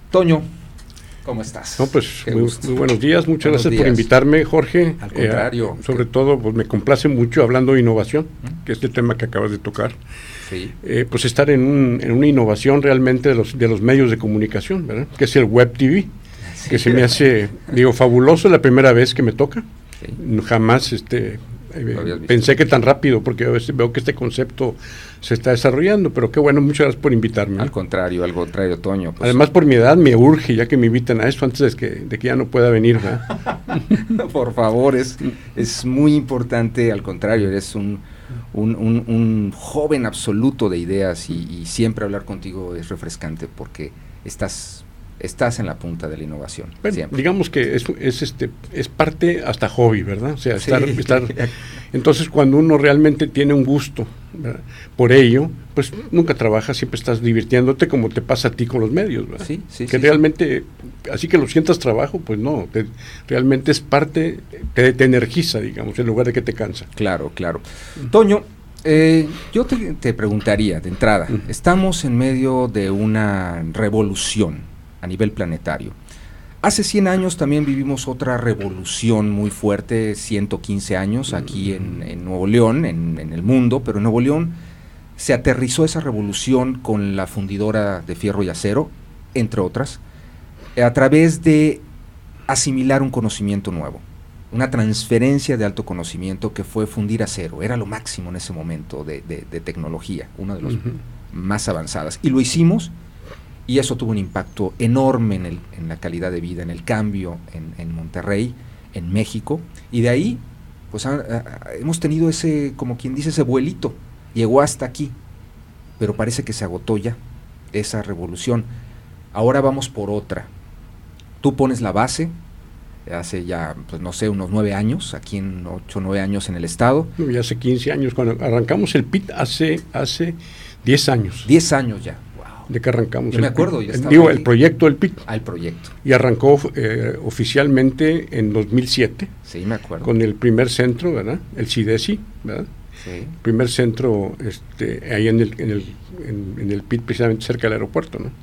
Toño, ¿cómo estás? No, pues muy buenos días, muchas gracias por invitarme, Jorge. Al contrario. Sobre todo, pues me complace mucho hablando de innovación, que es el tema que acabas de tocar. Sí. Pues estar en una innovación realmente de los medios de comunicación, ¿verdad? Que es el Web TV, sí, que se me hace, fabuloso la primera vez que me toca. Sí. Jamás pensé que tan rápido, porque a veces veo que este concepto se está desarrollando, pero qué bueno, muchas gracias por invitarme. Al contrario, Toño. Pues, además, por mi edad me urge ya que me inviten a esto antes de que ya no pueda venir, ¿verdad? Por favor, es muy importante, al contrario, eres un joven absoluto de ideas y siempre hablar contigo es refrescante porque estás en la punta de la innovación. Bueno, digamos que es parte hasta hobby, ¿verdad? O sea, estar entonces cuando uno realmente tiene un gusto, ¿verdad?, por ello, pues nunca trabajas, siempre estás divirtiéndote como te pasa a ti con los medios, ¿verdad? Sí, que realmente, así que lo sientas trabajo, pues no, realmente es parte, te energiza, digamos, en lugar de que te cansa. Claro. Toño, yo te preguntaría de entrada, estamos en medio de una revolución a nivel planetario. Hace 100 años también vivimos otra revolución muy fuerte, 115 años aquí en Nuevo León, en el mundo, pero en Nuevo León se aterrizó esa revolución con la fundidora de fierro y acero, entre otras, a través de asimilar un conocimiento nuevo, una transferencia de alto conocimiento que fue fundir acero, era lo máximo en ese momento de tecnología, una de las más avanzadas, y lo hicimos. Y eso tuvo un impacto enorme en la calidad de vida, en el cambio en Monterrey, en México. Y de ahí, pues hemos tenido ese, como quien dice, ese vuelito. Llegó hasta aquí, pero parece que se agotó ya esa revolución. Ahora vamos por otra. Tú pones la base, hace ya, pues no sé, unos 9 años, aquí en 8 o 9 años en el estado. No, ya hace 15 años, cuando arrancamos el PIT hace 10 años. 10 años ya. De que arrancamos. Yo me acuerdo. El proyecto del PIT. El proyecto. Y arrancó oficialmente en 2007. Sí, me acuerdo. Con el primer centro, ¿verdad? El CIDESI, ¿verdad? Sí. Primer centro ahí en el PIT, precisamente cerca del aeropuerto, ¿no?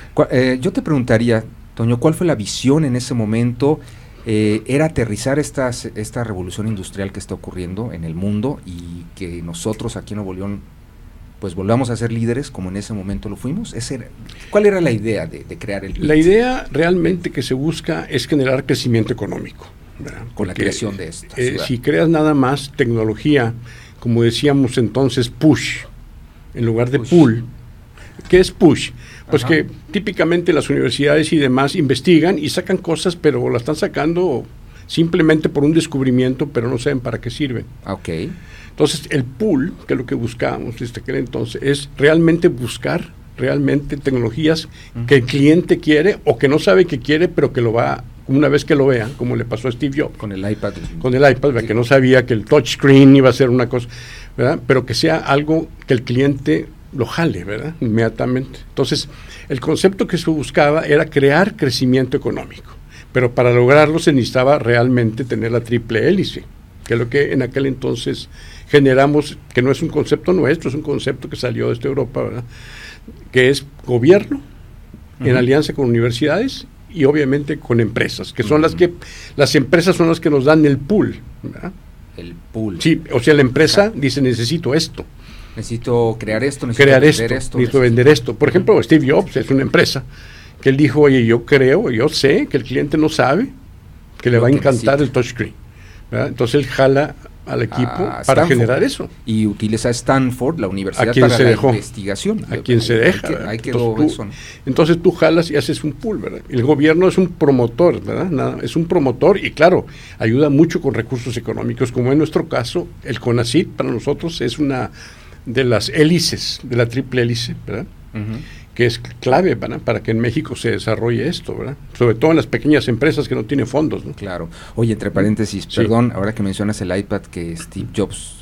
Yo te preguntaría, Toño, ¿cuál fue la visión en ese momento? Era aterrizar esta revolución industrial que está ocurriendo en el mundo y que nosotros aquí en Nuevo León pues volvamos a ser líderes como en ese momento lo fuimos. ¿Cuál era la idea de crear el PIT? La idea realmente que se busca es generar crecimiento económico, ¿verdad? Con la creación de esto. Si creas nada más tecnología, como decíamos entonces, push, en lugar de pull. ¿Qué es push? Pues que típicamente las universidades y demás investigan y sacan cosas, pero las están sacando simplemente por un descubrimiento, pero no saben para qué sirven. Ok. Entonces, el pull, que es lo que buscábamos desde aquel entonces, es realmente buscar tecnologías que el cliente quiere o que no sabe que quiere, pero que lo va, una vez que lo vea, como le pasó a Steve Jobs. Con el iPad. Con el iPad, sí. Que no sabía que el touchscreen iba a ser una cosa, ¿verdad? Pero que sea algo que el cliente lo jale, ¿verdad? Inmediatamente. Entonces, el concepto que se buscaba era crear crecimiento económico, pero para lograrlo se necesitaba realmente tener la triple hélice, que es lo que en aquel entonces generamos, que no es un concepto nuestro, es un concepto que salió desde Europa, ¿verdad? Que es gobierno en alianza con universidades y obviamente con empresas, que son las empresas son las que nos dan el pool, ¿verdad? El pool. Sí, o sea, la empresa dice, necesito esto. Necesito crear esto, necesito vender esto. Por ejemplo, Steve Jobs es una empresa que él dijo, oye, yo sé que el cliente no sabe que le va a encantar el touchscreen, ¿verdad? Entonces él jala al equipo para generar eso. Y utiliza a Stanford, la universidad, para la investigación. A quien se deja. Ahí quedó eso. Entonces tú jalas y haces un pool, ¿verdad? El gobierno es un promotor, ¿verdad? Es un promotor y claro, ayuda mucho con recursos económicos, como en nuestro caso, el CONACYT para nosotros es una de las hélices, de la triple hélice, ¿verdad? Que es clave, ¿verdad?, para que en México se desarrolle esto, ¿verdad? Sobre todo en las pequeñas empresas que no tienen fondos, ¿no? Claro. Oye, entre paréntesis, perdón, ahora que mencionas el iPad, que Steve Jobs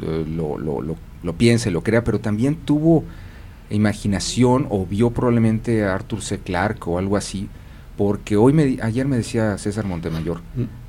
lo piensa y lo crea, pero también tuvo imaginación o vio probablemente a Arthur C. Clarke o algo así, porque ayer me decía César Montemayor,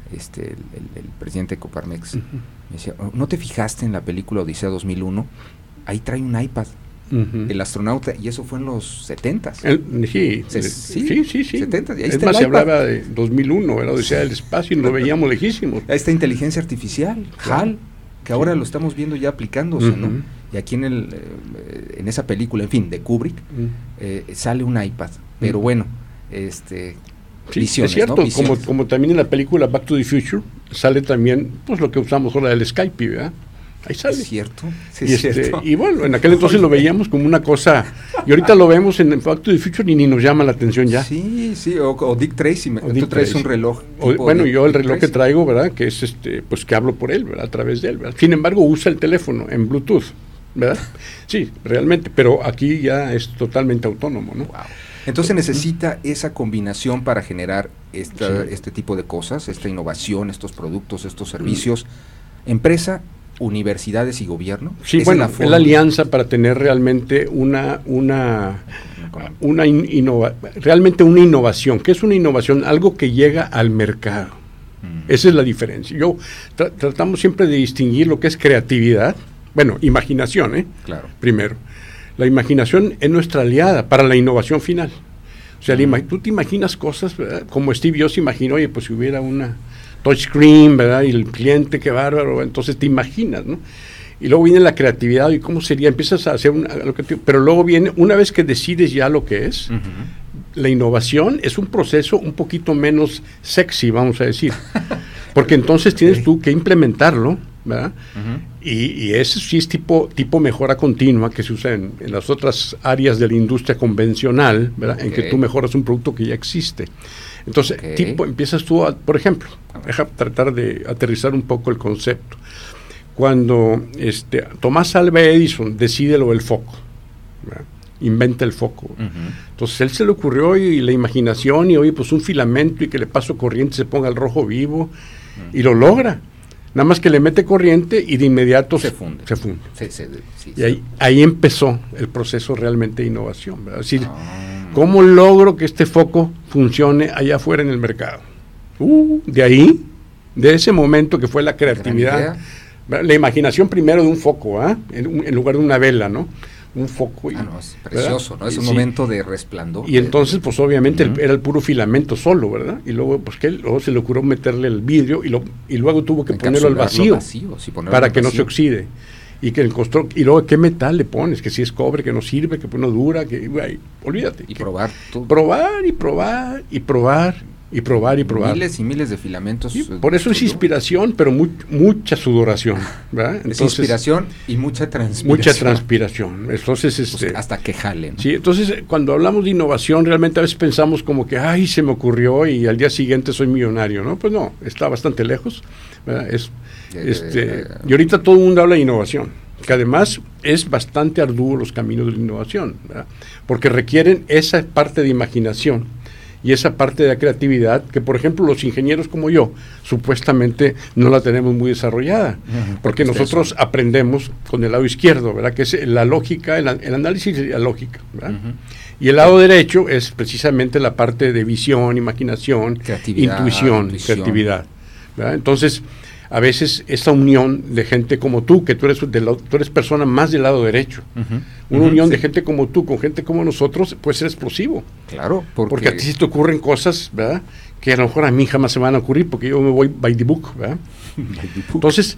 el presidente de Coparmex, me decía, ¿no te fijaste en la película Odisea 2001? Ahí trae un iPad. el astronauta, y eso fue en los 70s. Sí, 70s, y ahí es está más, el se iPad. hablaba de 2001, era Odisea del Espacio, y nos veíamos lejísimos. Ahí está inteligencia artificial, HAL, que ahora lo estamos viendo ya aplicándose, ¿no? Y aquí en esa película, en fin, de Kubrick, sale un iPad, pero bueno, Sí, visiones, es cierto, ¿no? Visiones. como también en la película Back to the Future sale también pues lo que usamos ahora del Skype, ¿verdad? Ahí sale. Es cierto, sí, Y, es cierto. y bueno, en aquel entonces lo veíamos como una cosa, y ahorita lo vemos en Back to the Future y ni nos llama la atención ya. Sí, o Dick Tracy, tú traes un reloj. Bueno, yo el Dick reloj Tracy. que traigo, ¿verdad? Que es pues que hablo por él, ¿verdad? A través de él, ¿verdad? Sin embargo, usa el teléfono en Bluetooth, ¿verdad? Sí, realmente, pero aquí ya es totalmente autónomo, ¿no? Wow. Entonces necesita esa combinación para generar este tipo de cosas, esta innovación, estos productos, estos servicios. Empresa, universidades y gobierno. Sí, bueno, es la alianza para tener realmente realmente una innovación. ¿Qué es una innovación? Algo que llega al mercado. Esa es la diferencia. Tratamos siempre de distinguir lo que es creatividad, bueno, imaginación, Claro. Primero. La imaginación es nuestra aliada para la innovación final. O sea, tú te imaginas cosas, ¿verdad? Como Steve Jobs imaginó, oye, pues si hubiera una touchscreen, ¿verdad? Y el cliente, qué bárbaro, entonces te imaginas, ¿no? Y luego viene la creatividad, y cómo sería, empiezas a hacer pero luego viene, una vez que decides ya lo que es, la innovación es un proceso un poquito menos sexy, vamos a decir, porque entonces tienes tú que implementarlo, ¿verdad? Y eso sí es tipo mejora continua que se usa en las otras áreas de la industria convencional, ¿verdad? En que tú mejoras un producto que ya existe. Entonces, empiezas tú, por ejemplo, deja tratar de aterrizar un poco el concepto. Cuando Tomás Alva Edison decide lo del foco, ¿verdad? Inventa el foco. Entonces, él se le ocurrió y la imaginación, y oye, pues un filamento y que le paso corriente se ponga al rojo vivo, y lo logra. Nada más que le mete corriente y de inmediato se funde. Sí, y ahí empezó el proceso realmente de innovación, ¿verdad? Es decir, ¿cómo logro que este foco funcione allá afuera en el mercado? De ese momento que fue la creatividad, la imaginación primero de un foco, en lugar de una vela, ¿no? Un foco. Es precioso, ¿no? Es un momento de resplandor. Y entonces, pues obviamente era el puro filamento solo, ¿verdad? Y luego, pues luego se le ocurrió meterle el vidrio y luego tuvo que ponerlo al vacío, para que no se oxide. Y luego, ¿qué metal le pones? Que si es cobre, que no sirve, que no dura, olvídate. Y probar todo. Probar y probar y probar. Y probar. Miles y miles de filamentos. Sí, por eso es inspiración, pero mucha sudoración, ¿verdad? Entonces, es inspiración y mucha transpiración. Mucha transpiración. Entonces, pues hasta que jalen. Sí, entonces cuando hablamos de innovación, realmente a veces pensamos como que, se me ocurrió y al día siguiente soy millonario, ¿no? Pues no, está bastante lejos, ¿verdad? Y ahorita todo el mundo habla de innovación, que además es bastante arduo los caminos de la innovación, ¿verdad? Porque requieren esa parte de imaginación y esa parte de la creatividad que, por ejemplo, los ingenieros como yo, supuestamente no la tenemos muy desarrollada, porque nosotros aprendemos con el lado izquierdo, ¿verdad? Que es la lógica, el análisis y la lógica, ¿verdad? Y el lado derecho es precisamente la parte de visión, imaginación, intuición, creatividad, ¿verdad? Entonces, a veces esa unión de gente como tú, que tú eres persona más del lado derecho, una unión de gente como tú con gente como nosotros puede ser explosivo. Claro, porque a ti sí te ocurren cosas, ¿verdad? Que a lo mejor a mí jamás se van a ocurrir porque yo me voy by the book, ¿verdad? Entonces,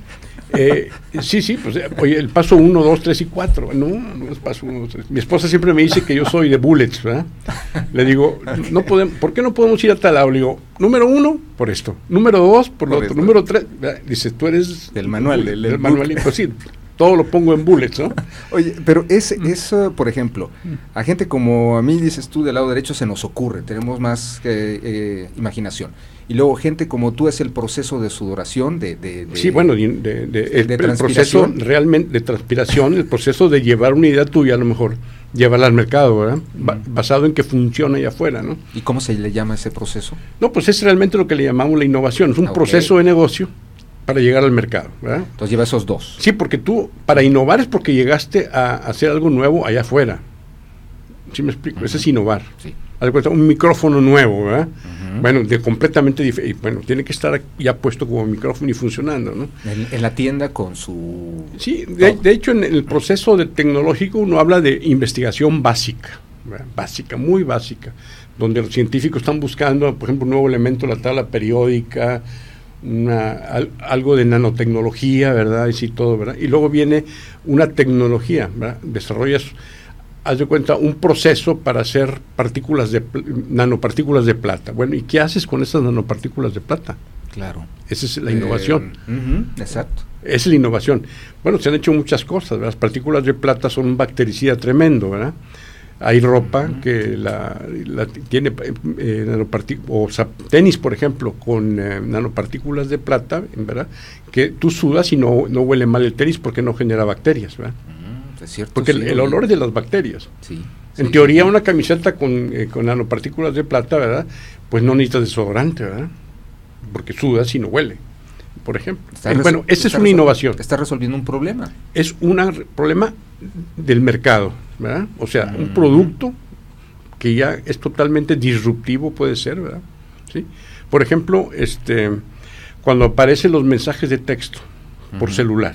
pues oye, el paso 1, 2, 3 y 4, no es paso 1, 2, 3. Mi esposa siempre me dice que yo soy de bullets, ¿verdad? Le digo, ¿por qué no podemos ir a tal lado? Le digo, número 1, por esto, número 2, por lo otro, número 3, dice, tú eres del manual, del manual, pues sí, todo lo pongo en bullets, ¿no? Oye, pero eso, por ejemplo, a gente como a mí, dices tú, del lado derecho se nos ocurre, tenemos más imaginación. Y luego gente como tú es el proceso de sudoración, sí, bueno, el proceso realmente de transpiración, el proceso de llevar una idea tuya, a lo mejor, llevarla al mercado, ¿verdad? Basado en que funciona allá afuera, ¿no? ¿Y cómo se le llama ese proceso? No, pues es realmente lo que le llamamos la innovación, es un proceso de negocio para llegar al mercado, ¿verdad? Entonces lleva esos dos. Sí, porque tú, para innovar es porque llegaste a hacer algo nuevo allá afuera. ¿Sí me explico? Eso es innovar. Sí. Un micrófono nuevo, ¿verdad? Bueno, completamente diferente. Bueno, tiene que estar ya puesto como micrófono y funcionando, ¿no? En la tienda con su... Sí, de hecho en el proceso tecnológico uno habla de investigación básica, ¿verdad? Básica, muy básica, donde los científicos están buscando, por ejemplo, un nuevo elemento de la tabla periódica, algo de nanotecnología, ¿verdad? Y sí, todo, ¿verdad? Y luego viene una tecnología, ¿verdad? Desarrollas, haz de cuenta, un proceso para hacer nanopartículas de plata. Bueno, ¿y qué haces con esas nanopartículas de plata? Claro. Esa es la innovación. Exacto. Esa es la innovación. Bueno, se han hecho muchas cosas, ¿verdad? Las partículas de plata son un bactericida tremendo, ¿verdad? Hay ropa que la tiene o sea, tenis, por ejemplo, con nanopartículas de plata, ¿verdad? Que tú sudas y no huele mal el tenis porque no genera bacterias, ¿verdad? Es cierto, porque el olor es de las bacterias. Sí. En teoría, una camiseta con nanopartículas de plata, ¿verdad? Pues no necesitas desodorante, ¿verdad? Porque sudas y no huele, por ejemplo. Bueno, esa es una innovación. Está resolviendo un problema. Es un problema del mercado, ¿verdad? O sea, un producto que ya es totalmente disruptivo, puede ser, ¿verdad? ¿Sí? Por ejemplo, cuando aparecen los mensajes de texto por celular,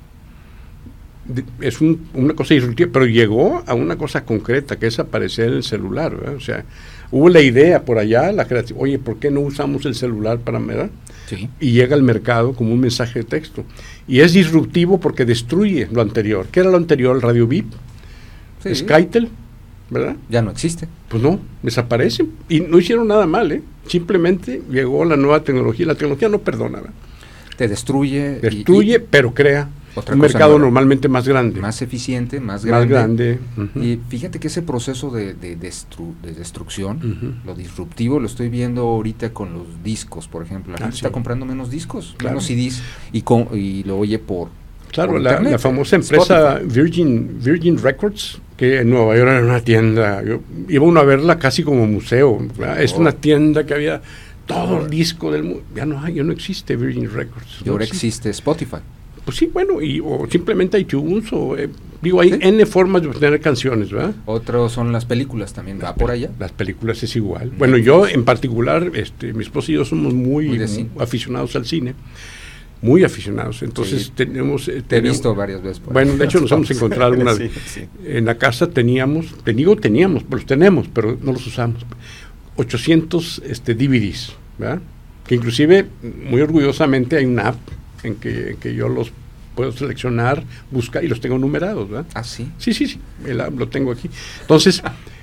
es una cosa disruptiva, pero llegó a una cosa concreta, que es aparecer el celular, ¿verdad? O sea, hubo la idea por allá, la creatividad, oye, ¿por qué no usamos el celular para, ¿verdad? Sí. Y llega al mercado como un mensaje de texto. Y es disruptivo porque destruye lo anterior. ¿Qué era lo anterior? El Radio Beep, Skytel, ¿verdad? Ya no existe. Pues no, desaparece. Y no hicieron nada mal, ¿eh? Simplemente llegó la nueva tecnología. La tecnología no perdona, ¿verdad? Te destruye. Pero crea un mercado normalmente más grande. Más eficiente, más grande. Y fíjate que ese proceso de destrucción, lo disruptivo, lo estoy viendo ahorita con los discos, por ejemplo. La gente está comprando menos discos, menos CDs, y lo oye por internet, la famosa empresa Virgin Records, que en Nueva York era una tienda. Iba uno a verla casi como museo. Es una tienda que había todo el disco del mundo. Ya no existe Virgin Records. Y ahora existe Spotify. Pues sí, bueno, o simplemente iTunes, hay N formas de obtener canciones, ¿verdad? Otros son las películas también, ¿va por allá? Las películas es igual. Bueno, yo en particular, mi esposo y yo somos muy aficionados al cine, muy aficionados, entonces tenemos... Te he visto varias veces por ahí. Bueno, de hecho nos hemos encontrado alguna vez. En la casa teníamos, los tenemos, pero no los usamos, 800 DVDs, ¿verdad? Que inclusive, muy orgullosamente, hay una app en que yo los puedo seleccionar, buscar y los tengo numerados, ¿verdad? Ah, sí. Sí, lo tengo aquí. Entonces,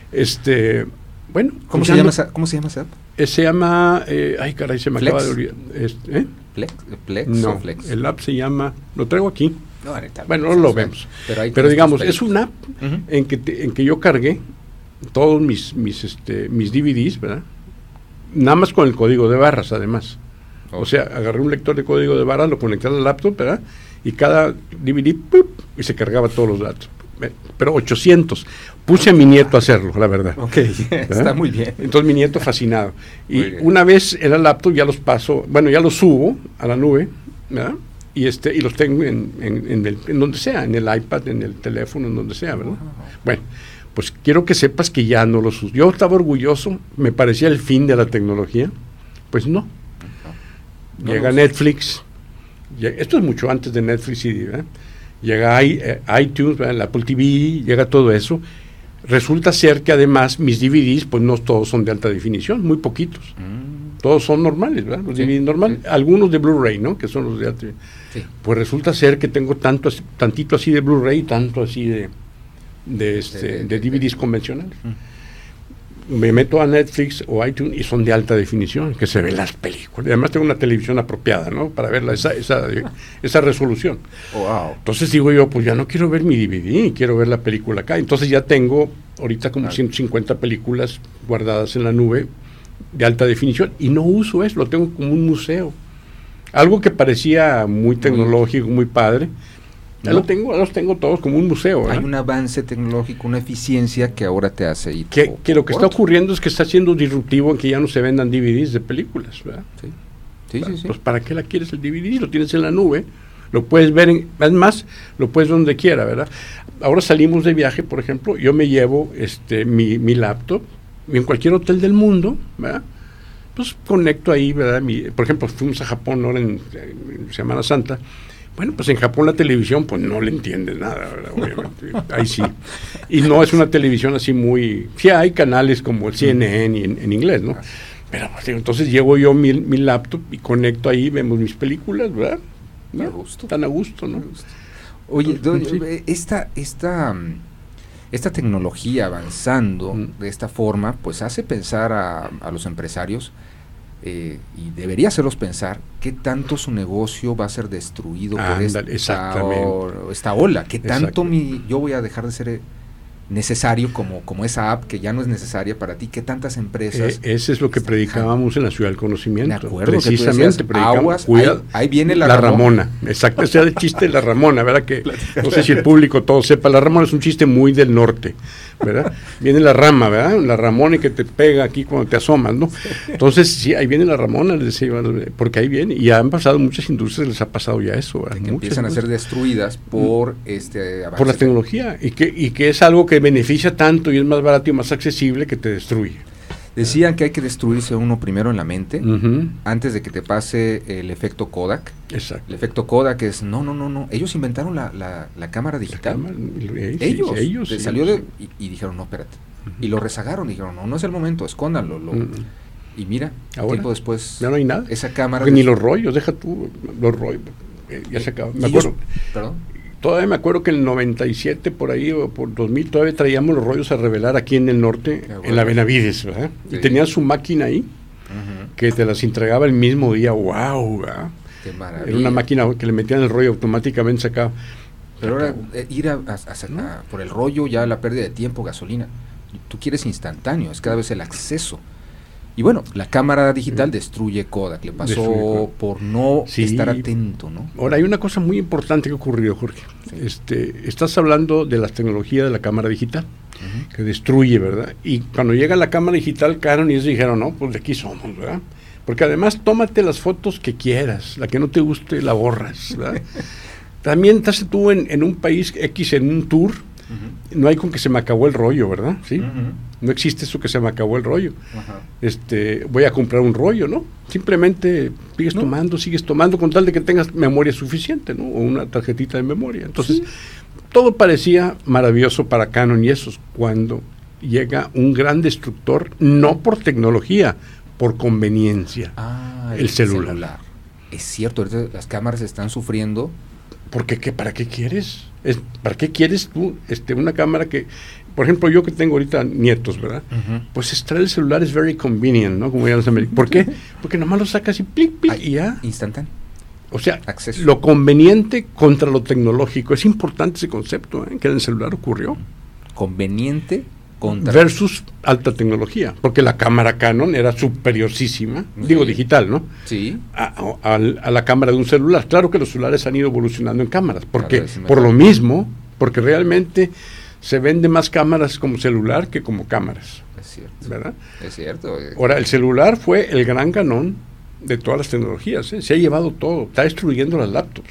bueno. ¿Cómo se llama esa app? Se llama, ay caray, se me Flex. acaba de olvidar. ¿Plex no, o Flex? El app se llama, lo traigo aquí. No, ahorita, bueno, no lo vemos. Pero digamos, es una app en que yo cargué todos mis DVDs, ¿verdad? Nada más con el código de barras, además. O sea, agarré un lector de código de barras, lo conecté al laptop, ¿verdad? Y cada DVD, ¡pup!, y se cargaba todos los datos. Pero 800. Puse a mi nieto a hacerlo, la verdad. Ok, está muy bien. Entonces mi nieto fascinado. Y una vez en el laptop ya los paso, bueno, ya los subo a la nube, ¿verdad? Y los tengo en donde sea, en el iPad, en el teléfono, en donde sea, ¿verdad? Bueno, pues quiero que sepas que ya no los uso. Yo estaba orgulloso, me parecía el fin de la tecnología. Pues no. Llega Netflix, esto es mucho antes de Netflix, ¿verdad? Llega iTunes, ¿verdad? La Apple TV, llega todo eso. Resulta ser que además mis DVDs, pues no todos son de alta definición, muy poquitos. Todos son normales, ¿verdad? Los DVDs normales, algunos de Blu-ray, ¿no? Que son los de alta. Pues resulta ser que tengo tantito así de Blu-ray, tanto así de DVDs convencionales. Me meto a Netflix o iTunes y son de alta definición, que se ven las películas. Y además tengo una televisión apropiada, ¿no? Para ver esa resolución. Wow. Entonces digo yo, pues ya no quiero ver mi DVD, quiero ver la película acá. Entonces ya tengo ahorita como 150 películas guardadas en la nube de alta definición y no uso eso, lo tengo como un museo. Algo que parecía muy tecnológico, muy padre. Ya los tengo todos como un museo, ¿verdad? Hay un avance tecnológico, una eficiencia que ahora te hace ir. Que lo que está ocurriendo es que está siendo disruptivo en que ya no se vendan DVDs de películas, ¿verdad? Sí. Pues ¿para qué la quieres el DVD? Lo tienes en la nube, lo puedes ver, es más, lo puedes ver donde quiera, ¿verdad? Ahora salimos de viaje, por ejemplo, yo me llevo mi laptop, y en cualquier hotel del mundo, ¿verdad? pues conecto ahí, ¿verdad? Por ejemplo, fuimos a Japón ahora en Semana Santa. Bueno, pues en Japón la televisión, pues no le entiendes nada, ¿verdad? Obviamente, ahí sí. Y no es una televisión así muy... Sí hay canales como el CNN y en inglés, ¿no? Pero pues, entonces llevo yo mi laptop y conecto ahí, vemos mis películas, ¿verdad? A gusto. Tan a gusto, ¿no? Oye, esta tecnología avanzando de esta forma, pues hace pensar a los empresarios, y debería hacerlos pensar qué tanto su negocio va a ser destruido por esta ola, qué tanto yo voy a dejar de ser necesario como esa app que ya no es necesaria para ti, qué tantas empresas. Ese es lo que predicábamos en la Ciudad del Conocimiento. Me acuerdo precisamente que predicamos, ahí viene la Ramona. Exacto, ese era el chiste de la Ramona, ¿verdad? Que no sé si el público todo sepa, la Ramona es un chiste muy del norte, ¿verdad? Viene la rama, ¿verdad? La Ramona y que te pega aquí cuando te asomas, ¿no? Entonces, sí, ahí viene la Ramona, les decía, porque ahí viene, y han pasado muchas industrias, les ha pasado ya eso, ¿verdad? Que empiezan a ser destruidas por avance. Por la tecnología, y que es algo que beneficia tanto y es más barato y más accesible que te destruye. Decían que hay que destruirse uno primero en la mente, antes de que te pase el efecto Kodak. Exacto. El efecto Kodak es, no. Ellos inventaron la cámara digital. Ellos y dijeron, no, espérate. Y lo rezagaron, dijeron, no es el momento, escóndanlo. Y mira, ahora, tiempo después, ya no hay nada. Esa cámara... Ni los rollos, deja tú, los rollos, ya se acabó. Me acuerdo. ¿Perdón? Todavía me acuerdo que en el 97, por ahí, o por 2000, todavía traíamos los rollos a revelar aquí en el norte, en la Benavides, ¿verdad? Sí. Y tenían su máquina ahí, que te las entregaba el mismo día. ¡Wow! ¿verdad? ¡Qué maravilla! Era una máquina que le metían el rollo, automáticamente sacaba. Pero ahora, ir por el rollo, ya la pérdida de tiempo, gasolina, tú quieres instantáneo, es cada vez el acceso. Y bueno, la cámara digital destruye Kodak, le pasó por no estar atento, ¿no? Ahora, hay una cosa muy importante que ocurrió, Jorge. Estás hablando de las tecnologías de la cámara digital, que destruye, ¿verdad? Y cuando llega la cámara digital, Canon y ellos dijeron, no, pues de aquí somos, ¿verdad? Porque además, tómate las fotos que quieras, la que no te guste, la borras, ¿verdad? También estás tú en un país X, en un tour, no hay con que se me acabó el rollo, ¿verdad? ¿Sí? No existe eso que se me acabó el rollo. Voy a comprar un rollo, ¿no? Simplemente sigues tomando con tal de que tengas memoria suficiente, ¿no? O una tarjetita de memoria. Entonces, todo parecía maravilloso para Canon y esos, cuando llega un gran destructor, no por tecnología, por conveniencia, el celular. Es cierto, ahorita las cámaras están sufriendo. Porque ¿para qué quieres? ¿Para qué quieres tú una cámara que, por ejemplo, yo que tengo ahorita nietos, ¿verdad? Pues extraer el celular es very convenient, ¿no? Como ya los americanos. ¿Por qué? Porque nomás lo sacas y plic, y ya. Instantáneo. O sea, lo conveniente contra lo tecnológico. Es importante ese concepto, que en el celular ocurrió. Conveniente contra... Versus alta tecnología. Porque la cámara Canon era superiorcísima, digo digital, ¿no? Sí. A la cámara de un celular. Claro que los celulares han ido evolucionando en cámaras. Porque por lo mismo, porque realmente se vende más cámaras como celular que como cámaras. Es cierto. ¿Verdad? Es cierto. Ahora, el celular fue el gran ganón de todas las tecnologías. Se ha llevado todo. Está destruyendo las laptops.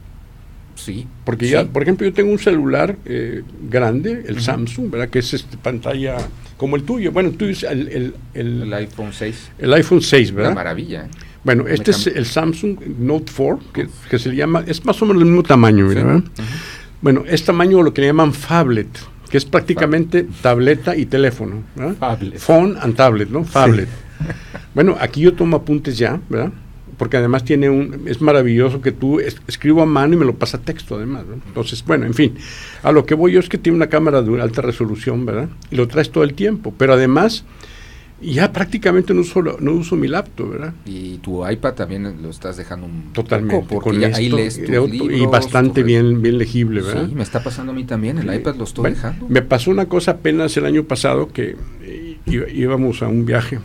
Sí. Porque ya, por ejemplo, yo tengo un celular grande, el Samsung, ¿verdad? Que es pantalla como el tuyo. Bueno, el tuyo es el iPhone 6. El iPhone 6, ¿verdad? Una maravilla. Bueno, este es el Samsung Note 4, que se llama, es más o menos el mismo tamaño, ¿verdad? Bueno, es tamaño lo que le llaman phablet, que es prácticamente tableta y teléfono, ¿verdad? Phablet. Phone and tablet, ¿no? Phablet. Sí. Bueno, aquí yo tomo apuntes ya, ¿verdad? Porque además es maravilloso que tú escribo a mano y me lo pasa a texto además, ¿no? Entonces, bueno, en fin, a lo que voy yo es que tiene una cámara de alta resolución, ¿verdad? Y lo traes todo el tiempo, pero además ya prácticamente no uso mi laptop, ¿verdad? Y tu iPad también lo estás dejando un totalmente poco, porque ya ahí lees tus libros, y bastante bien legible, ¿verdad? Sí, me está pasando a mí también, el iPad lo estoy dejando. Me pasó una cosa apenas el año pasado que íbamos a un viaje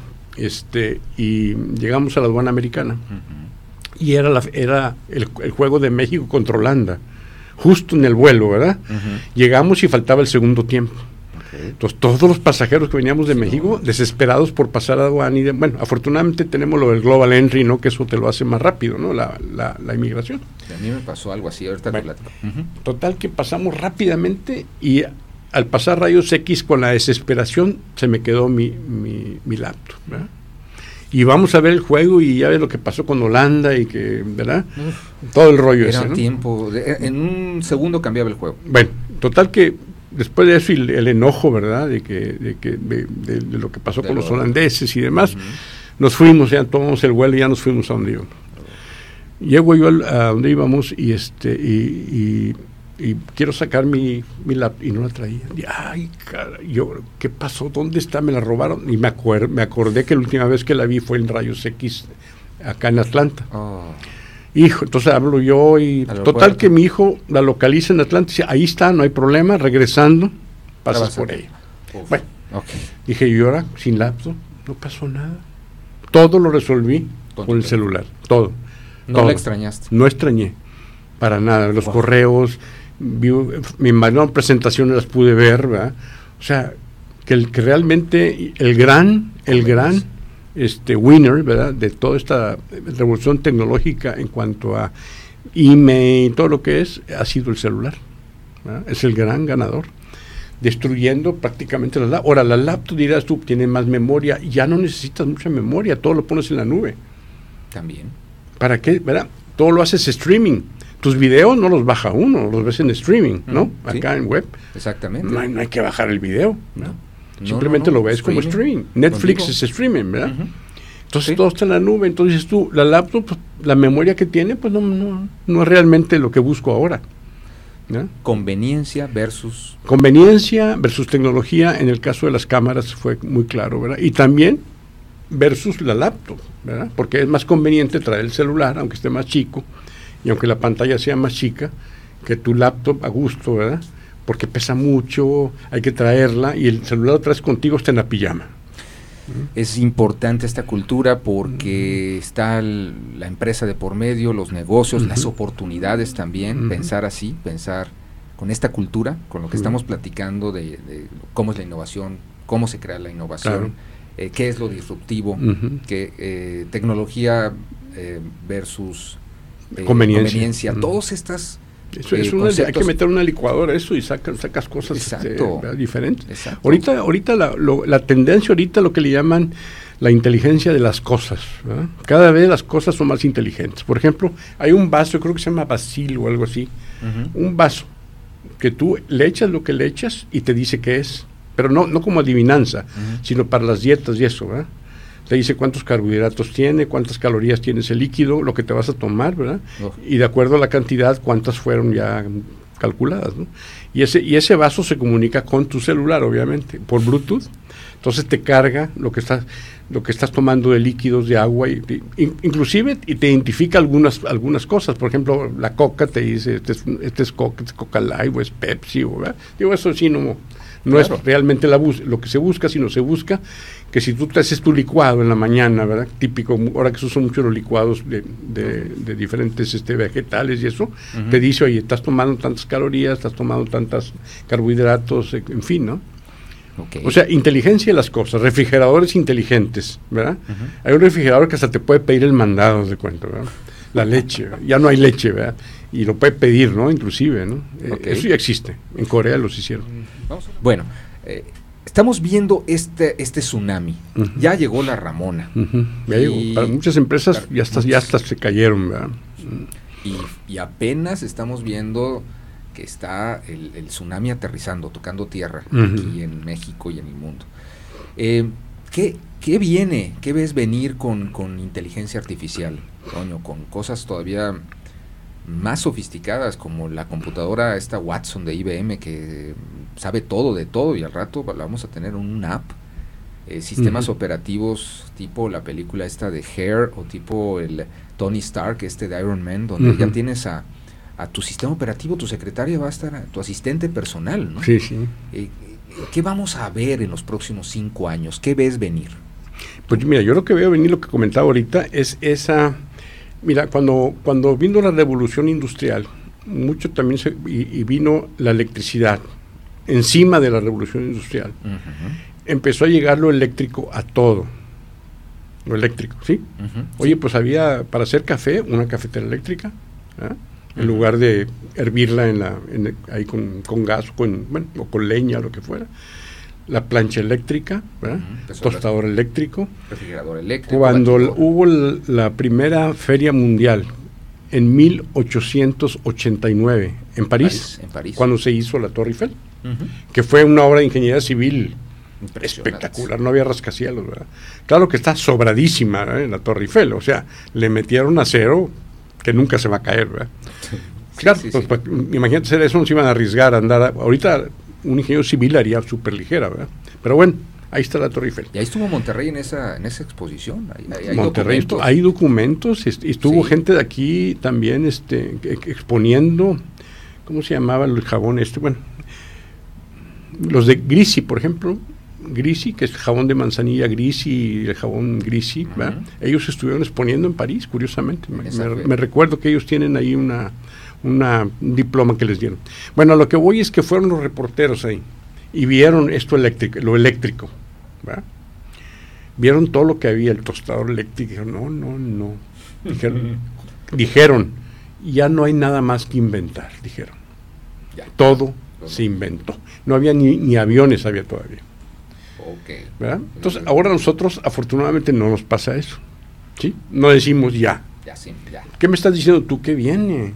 y llegamos a la aduana americana y era el juego de México contra Holanda, justo en el vuelo, ¿verdad? Llegamos y faltaba el segundo tiempo. Entonces todos los pasajeros que veníamos de México desesperados por pasar a aduana y bueno, afortunadamente tenemos lo del Global Entry, ¿no? Que eso te lo hace más rápido, ¿no? La inmigración. A mí me pasó algo así, ahorita te platico. Total que pasamos rápidamente y al pasar rayos X con la desesperación se me quedó mi laptop, ¿verdad? y vamos a ver el juego y ya ves lo que pasó con Holanda y que, ¿verdad? Todo el rollo Era ese, un ¿no? tiempo, en un segundo cambiaba el juego. Bueno, total que después de eso y el enojo, ¿verdad? De lo que pasó con los holandeses y demás, nos fuimos, ya tomamos el vuelo y ya nos fuimos a donde íbamos. Llego yo a donde íbamos y y quiero sacar mi laptop y no la traía. Y, ay, cara, ¿qué pasó? ¿Dónde está? Me la robaron. Y me acordé que la última vez que la vi fue en Rayos X acá en Atlanta. Hijo, entonces hablo yo y total que mi hijo la localiza en Atlanta y dice, ahí está, no hay problema, regresando, pasas por ella. Bueno, dije, y ahora, sin laptop, no pasó nada. Todo lo resolví con el celular, todo. ¿No la extrañaste? No extrañé, para nada. Los correos, mi mayor presentaciones las pude ver, ¿verdad? O sea, que realmente el gran winner, ¿verdad?, de toda esta revolución tecnológica en cuanto a email, todo lo que ha sido el celular, ¿verdad? Es el gran ganador, destruyendo prácticamente las laptops. Ahora, la laptop, dirás tú, tiene más memoria, ya no necesitas mucha memoria, todo lo pones en la nube. También. ¿Para qué? ¿Verdad? Todo lo haces streaming. Tus videos no los baja uno, los ves en streaming, ¿no? Acá en web. Exactamente. No hay que bajar el video, ¿no? Simplemente no, lo ves como streaming. Netflix es streaming, ¿verdad? Entonces todo está en la nube. Entonces tú, la laptop, pues, la memoria que tiene, pues no es realmente lo que busco ahora, ¿no? Conveniencia versus tecnología. En el caso de las cámaras fue muy claro, ¿verdad? Y también versus la laptop, ¿verdad? Porque es más conveniente traer el celular, aunque esté más chico, y aunque la pantalla sea más chica, que tu laptop a gusto, ¿verdad? Porque pesa mucho, hay que traerla, y el celular lo traes contigo, está en la pijama. Es importante esta cultura porque está la empresa de por medio, los negocios, las oportunidades también, pensar así, pensar con esta cultura, con lo que estamos platicando de cómo es la innovación, cómo se crea la innovación, qué es lo disruptivo, que tecnología versus conveniencia, todas estas hay que meter una licuadora eso y sacas cosas diferentes. Exacto. Ahorita la tendencia ahorita lo que le llaman la inteligencia de las cosas, ¿verdad? Cada vez las cosas son más inteligentes. Por ejemplo, hay un vaso, creo que se llama Basil o algo así, un vaso que tú le echas lo que le echas y te dice qué es, pero no como adivinanza, sino para las dietas y eso, ¿verdad? Te dice cuántos carbohidratos tiene, cuántas calorías tiene ese líquido, lo que te vas a tomar, ¿verdad? Y de acuerdo a la cantidad, cuántas fueron ya calculadas, ¿no? Y ese vaso se comunica con tu celular, obviamente, por Bluetooth. Entonces te carga lo que estás tomando de líquidos, de agua, inclusive y te identifica algunas cosas. Por ejemplo, la Coca te dice, este es Coca, este es Coca Light, o es Pepsi, ¿verdad? Digo, eso sí no es realmente lo que se busca, sino se busca que si tú te haces tu licuado en la mañana, ¿verdad? Típico, ahora que se usan mucho los licuados de diferentes vegetales y eso, te dice, oye, estás tomando tantas calorías, estás tomando tantos carbohidratos, en fin, ¿no? O sea, inteligencia de las cosas, refrigeradores inteligentes, ¿verdad? Hay un refrigerador que hasta te puede pedir el mandado, de cuenta, ¿verdad? La leche, ¿verdad? Ya no hay leche, ¿verdad? Y lo puede pedir, ¿no? Inclusive, ¿no? Eso ya existe, en Corea los hicieron. Bueno, estamos viendo este tsunami. Ya llegó la Ramona. Ya llegó. Para muchas empresas ya hasta se cayeron, ¿verdad? Y apenas estamos viendo que está el tsunami aterrizando, tocando tierra aquí en México y en el mundo. ¿Qué viene? ¿Qué ves venir con inteligencia artificial, Toño? Con cosas todavía más sofisticadas como la computadora esta Watson de IBM que sabe todo de todo y al rato la vamos a tener una app, sistemas operativos tipo la película esta de Hair o tipo el Tony Stark de Iron Man, donde ya tienes a tu sistema operativo, tu secretaria va a estar tu asistente personal, ¿no? Sí. ¿Qué vamos a ver en los próximos 5 años? ¿Qué ves venir? Pues mira, yo lo que veo venir, lo que comentaba ahorita, es esa... Mira, cuando vino la revolución industrial, mucho también vino la electricidad, encima de la revolución industrial, empezó a llegar lo eléctrico a todo, lo eléctrico, ¿sí? Oye, pues había, para hacer café, una cafetera eléctrica, ¿eh? En lugar de hervirla ahí con gas o con leña o lo que fuera, la plancha eléctrica, ¿verdad? Tostador eléctrico. Refrigerador eléctrico. Cuando hubo la primera feria mundial, en 1889, en París, cuando se hizo la Torre Eiffel, que fue una obra de ingeniería civil espectacular, no había rascacielos, ¿verdad? Claro que está sobradísima, la Torre Eiffel, o sea, le metieron acero que nunca se va a caer, ¿verdad? Sí, claro, pues, imagínate hacer eso, no se iban a arriesgar a andar, ahorita un ingeniero civil haría súper ligera, ¿verdad? Pero bueno, ahí está la Torre Eiffel. Y ahí estuvo Monterrey en esa exposición. Hay Monterrey hay documentos, estuvo gente de aquí también exponiendo, ¿cómo se llamaba el jabón Bueno, los de Grisi, por ejemplo, Grisi, que es el jabón de manzanilla Grisi y el jabón Grisi, ¿verdad? Ellos estuvieron exponiendo en París, curiosamente. Me recuerdo que ellos tienen ahí un diploma que les dieron. Bueno, a lo que voy es que fueron los reporteros ahí y vieron lo eléctrico, ¿verdad? Vieron todo lo que había, el tostador eléctrico, no. Dijeron, ya no hay nada más que inventar, dijeron. Todo se inventó. No había ni aviones, había todavía. ¿Verdad? Entonces, ahora nosotros, afortunadamente, no nos pasa eso. ¿Sí? No decimos ya. ¿Qué me estás diciendo tú? ¿Qué viene?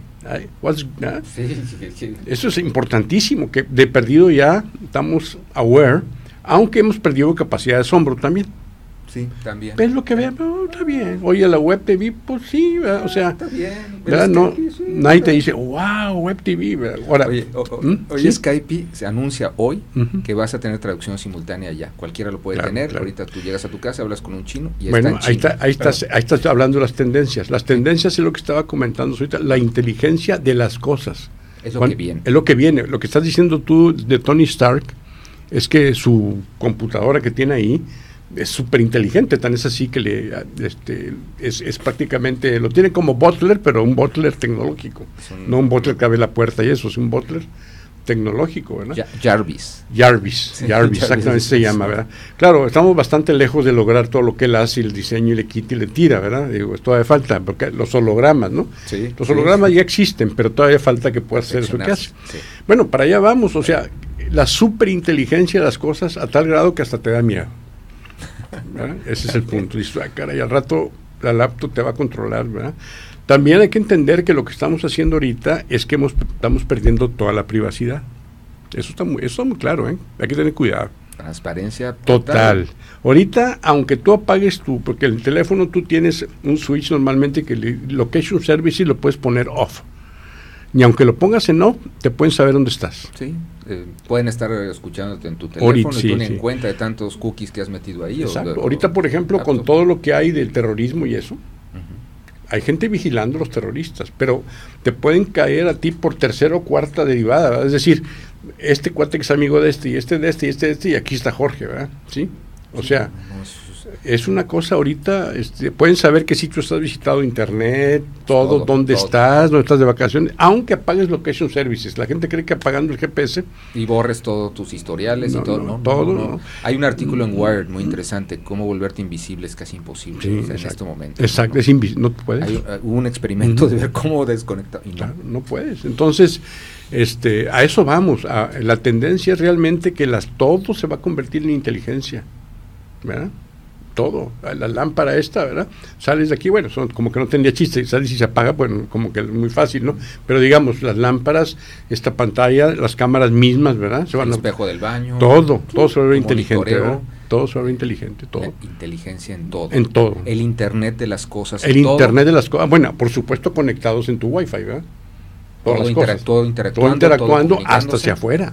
Sí. Eso es importantísimo, que de perdido ya estamos aware, aunque hemos perdido capacidad de asombro también. Sí, también. ¿Ves lo que veas? No, está bien. Oye, la Web TV, pues sí, ¿verdad? O sea, está bien. ¿verdad? No, nadie te dice, wow, Web TV, ¿verdad? Ahora, oye, Skype se anuncia hoy que vas a tener traducción simultánea ya. Cualquiera lo puede tener. Claro. Ahorita tú llegas a tu casa, hablas con un chino y está en chino. Ahí estás hablando de las tendencias. Las tendencias es lo que estaba comentando ahorita, la inteligencia de las cosas. Es lo que viene. Es lo que viene. Lo que estás diciendo tú de Tony Stark es que su computadora que tiene ahí es súper inteligente, tan es así que es prácticamente, lo tiene como butler, pero un butler tecnológico, no un butler que abre la puerta y eso, es un butler tecnológico, ¿verdad? Jarvis, exactamente se llama, ¿verdad? Claro, estamos bastante lejos de lograr todo lo que él hace, el diseño y le quita y le tira, ¿verdad? Digo, todavía falta, porque los hologramas, ¿no? Sí, los hologramas ya existen, pero todavía falta que pueda hacer eso que hace. Sí. Bueno, para allá vamos, o sea, la superinteligencia de las cosas a tal grado que hasta te da miedo. ¿Verdad? Ese es el punto. Dices, caray, al rato la laptop te va a controlar, ¿verdad? También hay que entender que lo que estamos haciendo ahorita es que estamos perdiendo toda la privacidad. Eso está muy claro, ¿eh? Hay que tener cuidado. Transparencia total. Ahorita, aunque tú apagues porque el teléfono tú tienes un switch normalmente que Location Services lo puedes poner off. Y aunque lo pongas en off, te pueden saber dónde estás. Sí. Pueden estar escuchándote en tu teléfono y tú ni en cuenta de tantos cookies que has metido ahí. Exacto. Ahorita, por ejemplo, con todo lo que hay del terrorismo y eso, hay gente vigilando a los terroristas, pero te pueden caer a ti por tercera o cuarta derivada, ¿verdad? Es decir, este cuate que es amigo de este, y este de este, y este de este, y aquí está Jorge, ¿verdad? ¿Sí? O sea, es una cosa ahorita, pueden saber que sitio estás visitado, internet, todo. Dónde estás de vacaciones, aunque apagues Location Services. La gente cree que apagando el GPS y borres todos tus historiales y todo. No. Hay un artículo en Wired muy interesante, cómo volverte invisible es casi imposible en este momento. Exacto, es invisible, no puedes. Hubo un experimento de ver cómo desconectar. Claro, no puedes. Entonces, a eso vamos. La tendencia es realmente que todo se va a convertir en inteligencia, ¿verdad? Todo, la lámpara esta, ¿verdad? Sales de aquí, bueno, como que no tendría chiste, sales y se apaga, bueno, como que es muy fácil, ¿no? Pero digamos, las lámparas, esta pantalla, las cámaras mismas, ¿verdad? El espejo del baño. Todo se vuelve inteligente, ¿verdad? Todo se vuelve inteligente, todo. Inteligencia en todo. En todo. El internet de las cosas. Internet de las cosas, bueno, por supuesto conectados en tu Wi-Fi, ¿verdad? Todo interactuando todo hasta hacia afuera.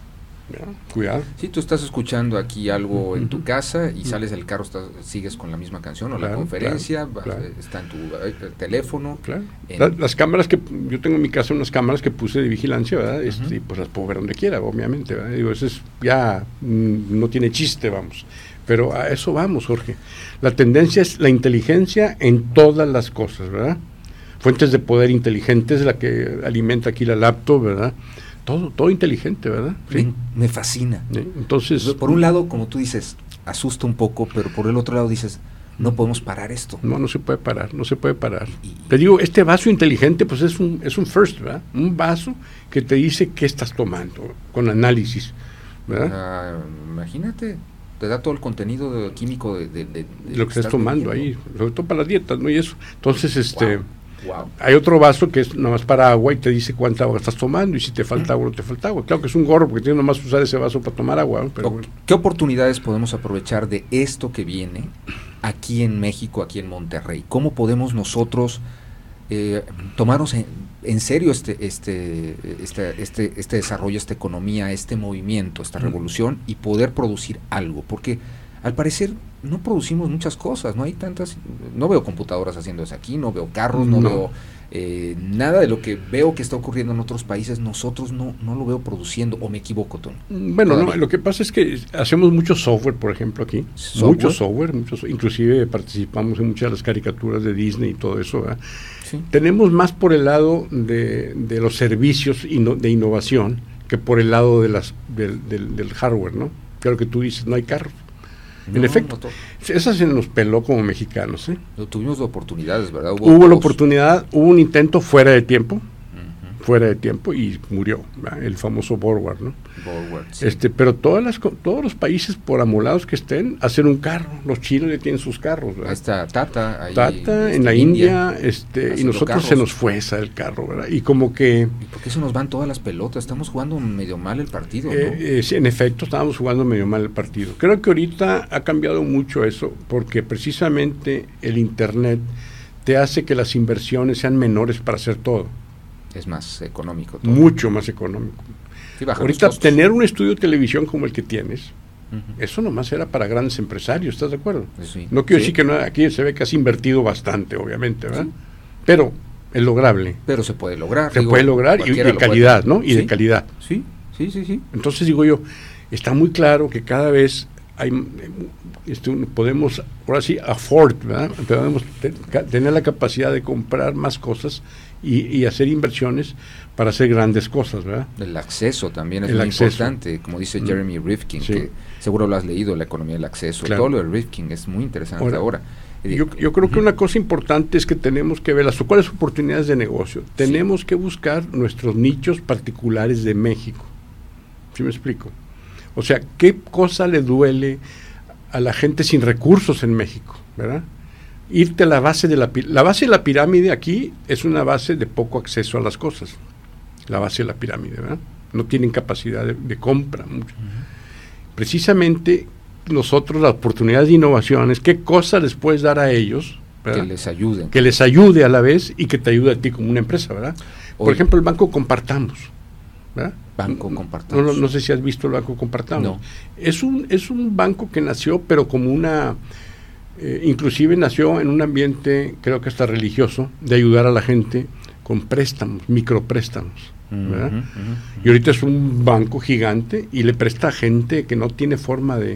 Cuidado. Si tú estás escuchando aquí algo en tu casa y sales del carro, sigues con la misma canción o la conferencia, está en tu teléfono. Claro. Las cámaras que yo tengo en mi casa, unas cámaras que puse de vigilancia, ¿verdad? Pues las puedo ver donde quiera, obviamente, ¿verdad? Digo, eso es ya no tiene chiste, vamos. Pero a eso vamos, Jorge. La tendencia es la inteligencia en todas las cosas, ¿verdad? Fuentes de poder inteligentes, la que alimenta aquí la laptop, ¿verdad? Todo inteligente, ¿verdad? Sí. Me fascina. ¿Sí? Entonces, por un lado, como tú dices, asusta un poco, pero por el otro lado dices, no podemos parar esto. No se puede parar. Te digo, este vaso inteligente, pues es un first, ¿verdad? Un vaso que te dice qué estás tomando, con análisis. Imagínate, te da todo el contenido químico de lo que estás tomando ahí, sobre todo para las dietas, ¿no? Y eso. Entonces, Wow. hay otro vaso que es nada más para agua y te dice cuánta agua estás tomando y si te falta agua o no te falta agua. Claro que es un gorro porque tienes nomás que usar ese vaso para tomar agua, ¿no? Pero bueno. ¿Qué oportunidades podemos aprovechar de esto que viene aquí en México, aquí en Monterrey? ¿Cómo podemos nosotros tomarnos en serio este desarrollo, esta economía, este movimiento, esta revolución y poder producir algo? Porque al parecer no producimos muchas cosas, no hay tantas, no veo computadoras haciéndose aquí, no veo carros, no veo nada de lo que veo que está ocurriendo en otros países, nosotros no lo veo produciendo, o me equivoco, Tony. Bueno, no, lo que pasa es que hacemos mucho software, por ejemplo, aquí, mucho software, inclusive participamos en muchas de las caricaturas de Disney y todo eso, ¿verdad? Sí. Tenemos más por el lado de los servicios de innovación que por el lado de del hardware, ¿no? Claro que tú dices, no hay carros. En efecto, esa se nos peló como mexicanos. No tuvimos oportunidades, ¿verdad? Hubo la oportunidad, hubo un intento fuera de tiempo y murió, ¿verdad? El famoso Borward, ¿no? Borward, sí. Pero todos los países, por amolados que estén, hacen un carro. Los chinos ya tienen sus carros, ¿verdad? Ahí está Tata, en la India, y nosotros carros. Se nos fue esa el carro, ¿verdad? Y como que... ¿Y por qué se nos van todas las pelotas? Estamos jugando medio mal el partido, ¿no? Sí, en efecto, estábamos jugando medio mal el partido. Creo que ahorita ha cambiado mucho eso, porque precisamente el Internet te hace que las inversiones sean menores para hacer todo. Es más económico. Todo. Mucho más económico. Sí, ahorita tener un estudio de televisión como el que tienes, eso nomás era para grandes empresarios, ¿estás de acuerdo? Sí. No quiero decir que no, aquí se ve que has invertido bastante, obviamente, ¿verdad? Sí. Pero es lograble. Pero se puede lograr. Se puede lograr y de calidad, ¿no? Y ¿sí? De calidad. Sí. Entonces digo yo, está muy claro que cada vez hay podemos, ahora sí, afford, ¿verdad? Podemos tener la capacidad de comprar más cosas y hacer inversiones para hacer grandes cosas, ¿verdad? El acceso también es muy importante, como dice Jeremy Rifkin, que seguro lo has leído, la economía del acceso, claro. Todo lo de Rifkin es muy interesante ahora. Yo creo que una cosa importante es que tenemos que ver cuáles oportunidades de negocio. Tenemos que buscar nuestros nichos particulares de México. ¿Sí me explico? O sea, ¿qué cosa le duele a la gente sin recursos en México, ¿verdad? Irte a la base de la base de la pirámide aquí es una base de poco acceso a las cosas. La base de la pirámide, ¿verdad? No tienen capacidad de compra mucho. Precisamente nosotros, las oportunidades de innovaciones, ¿qué cosa les puedes dar a ellos? ¿verdad? Que les ayuden. Que les ayude a la vez y que te ayude a ti como una empresa, ¿verdad? Por ejemplo, el Banco Compartamos, ¿verdad? Banco Compartamos. No sé si has visto el Banco Compartamos. No. Es un banco que nació, pero como una... inclusive nació en un ambiente, creo que hasta religioso, de ayudar a la gente con préstamos, micropréstamos, ¿verdad? Y ahorita es un banco gigante y le presta a gente que no tiene forma de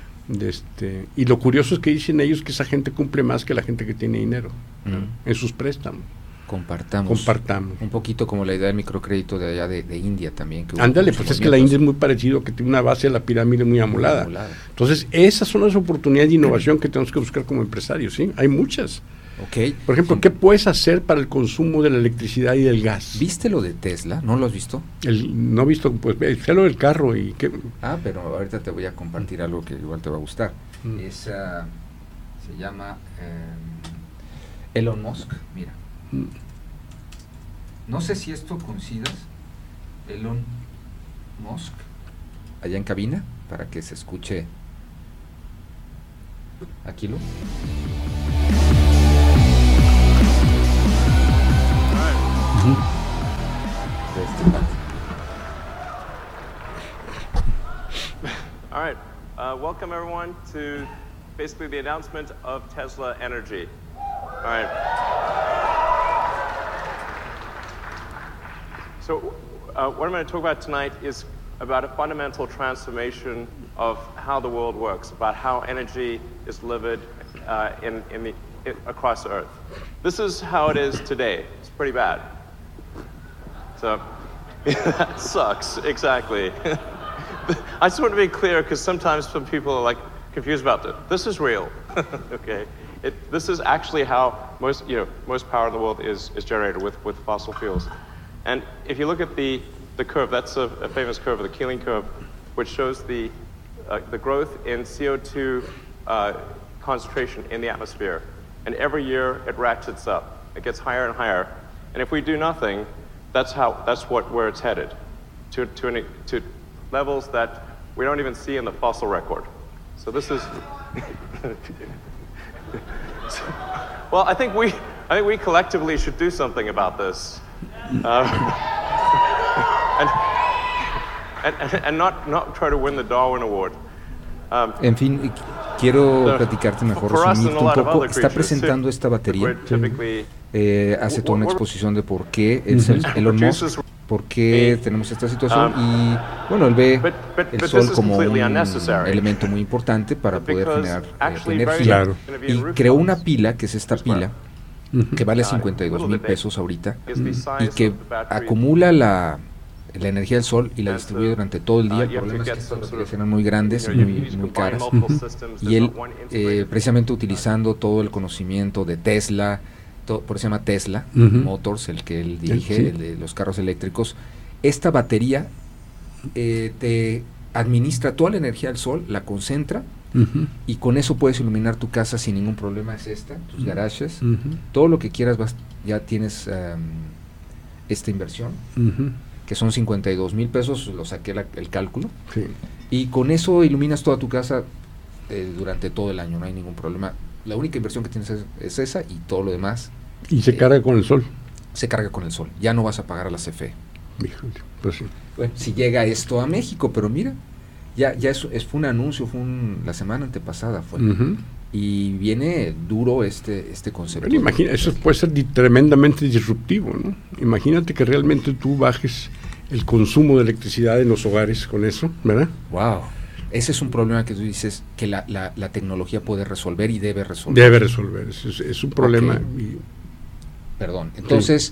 y lo curioso es que dicen ellos que esa gente cumple más que la gente que tiene dinero en sus préstamos. Compartamos. Un poquito como la idea del microcrédito de allá de India también. Ándale, pues es que la India es muy parecido, que tiene una base de la pirámide muy amolada. Entonces, esas son las oportunidades de innovación que tenemos que buscar como empresarios, ¿sí? Hay muchas. Okay. Por ejemplo, ¿qué puedes hacer para el consumo de la electricidad y del gas? ¿Viste lo de Tesla? ¿No lo has visto? No he visto, pues, sé lo del carro y qué. Pero ahorita te voy a compartir algo que igual te va a gustar. Se llama Elon Musk, mira. No sé si esto coincidas, Elon Musk, allá en cabina, para que se escuche. Aquí lo. All right, welcome everyone to basically the announcement of Tesla Energy. All right. So what I'm going to talk about tonight is about a fundamental transformation of how the world works, about how energy is delivered across the Earth. This is how it is today. It's pretty bad. So that sucks, exactly. I just want to be clear because sometimes some people are like confused about it. This is real, okay? This is actually how most power in the world is generated with fossil fuels. And if you look at the curve, that's a famous curve, the Keeling curve. which shows the growth in CO2 concentration in the atmosphere. And every year it ratchets up. It gets higher and higher. And if we do nothing, that's where it's headed, to levels that we don't even see in the fossil record. So this is. Well, I think we collectively should do something about this, and not try to win the Darwin Award. En fin, quiero platicarte mejor, resumirte un poco. Está presentando esta batería. Hace toda una exposición de por qué es Elon Musk, por qué tenemos esta situación, y bueno, él ve el sol como un elemento muy importante para poder generar energía. Claro. Y creó una pila, que es esta pila, que vale 52 mil pesos ahorita, y que acumula la energía del sol y la distribuye durante todo el día. El problema es que estas baterías eran muy grandes, muy caras, y él, precisamente utilizando todo el conocimiento de Tesla, por eso se llama Tesla Motors, el que él dirige, el de los carros eléctricos, esta batería te administra toda la energía del sol, la concentra, y con eso puedes iluminar tu casa sin ningún problema. Es esta, tus garages, todo lo que quieras, ya tienes esta inversión, que son 52 mil pesos, lo saqué el cálculo, y con eso iluminas toda tu casa durante todo el año, no hay ningún problema. La única inversión que tienes es esa, y todo lo demás. Y se carga con el sol. Se carga con el sol. Ya no vas a pagar a la CFE. Híjole, pues sí. Bueno, si llega esto a México, pero mira, ya fue un anuncio, la semana antepasada fue. Y viene duro este concepto. Bueno, imagina, eso puede ser tremendamente disruptivo, ¿no? Imagínate que realmente tú bajes el consumo de electricidad en los hogares con eso, ¿verdad? Wow. Ese es un problema que tú dices que la tecnología puede resolver y debe resolver. Debe resolver, es un problema. Okay. Perdón, entonces,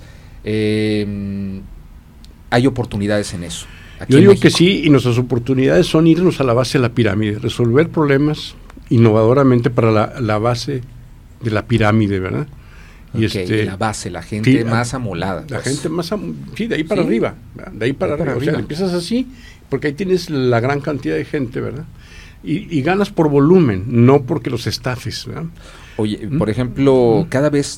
hay oportunidades en eso. Yo digo que sí, y nuestras oportunidades son irnos a la base de la pirámide, resolver problemas innovadoramente para la base de la pirámide, ¿verdad? Y la base, la gente más amolada. La gente más sí, de ahí para arriba, ¿verdad? De ahí para arriba. O sea, empiezas así, porque ahí tienes la gran cantidad de gente, ¿verdad? Y ganas por volumen, no porque los estafes, ¿verdad? Oye, por ejemplo, cada vez,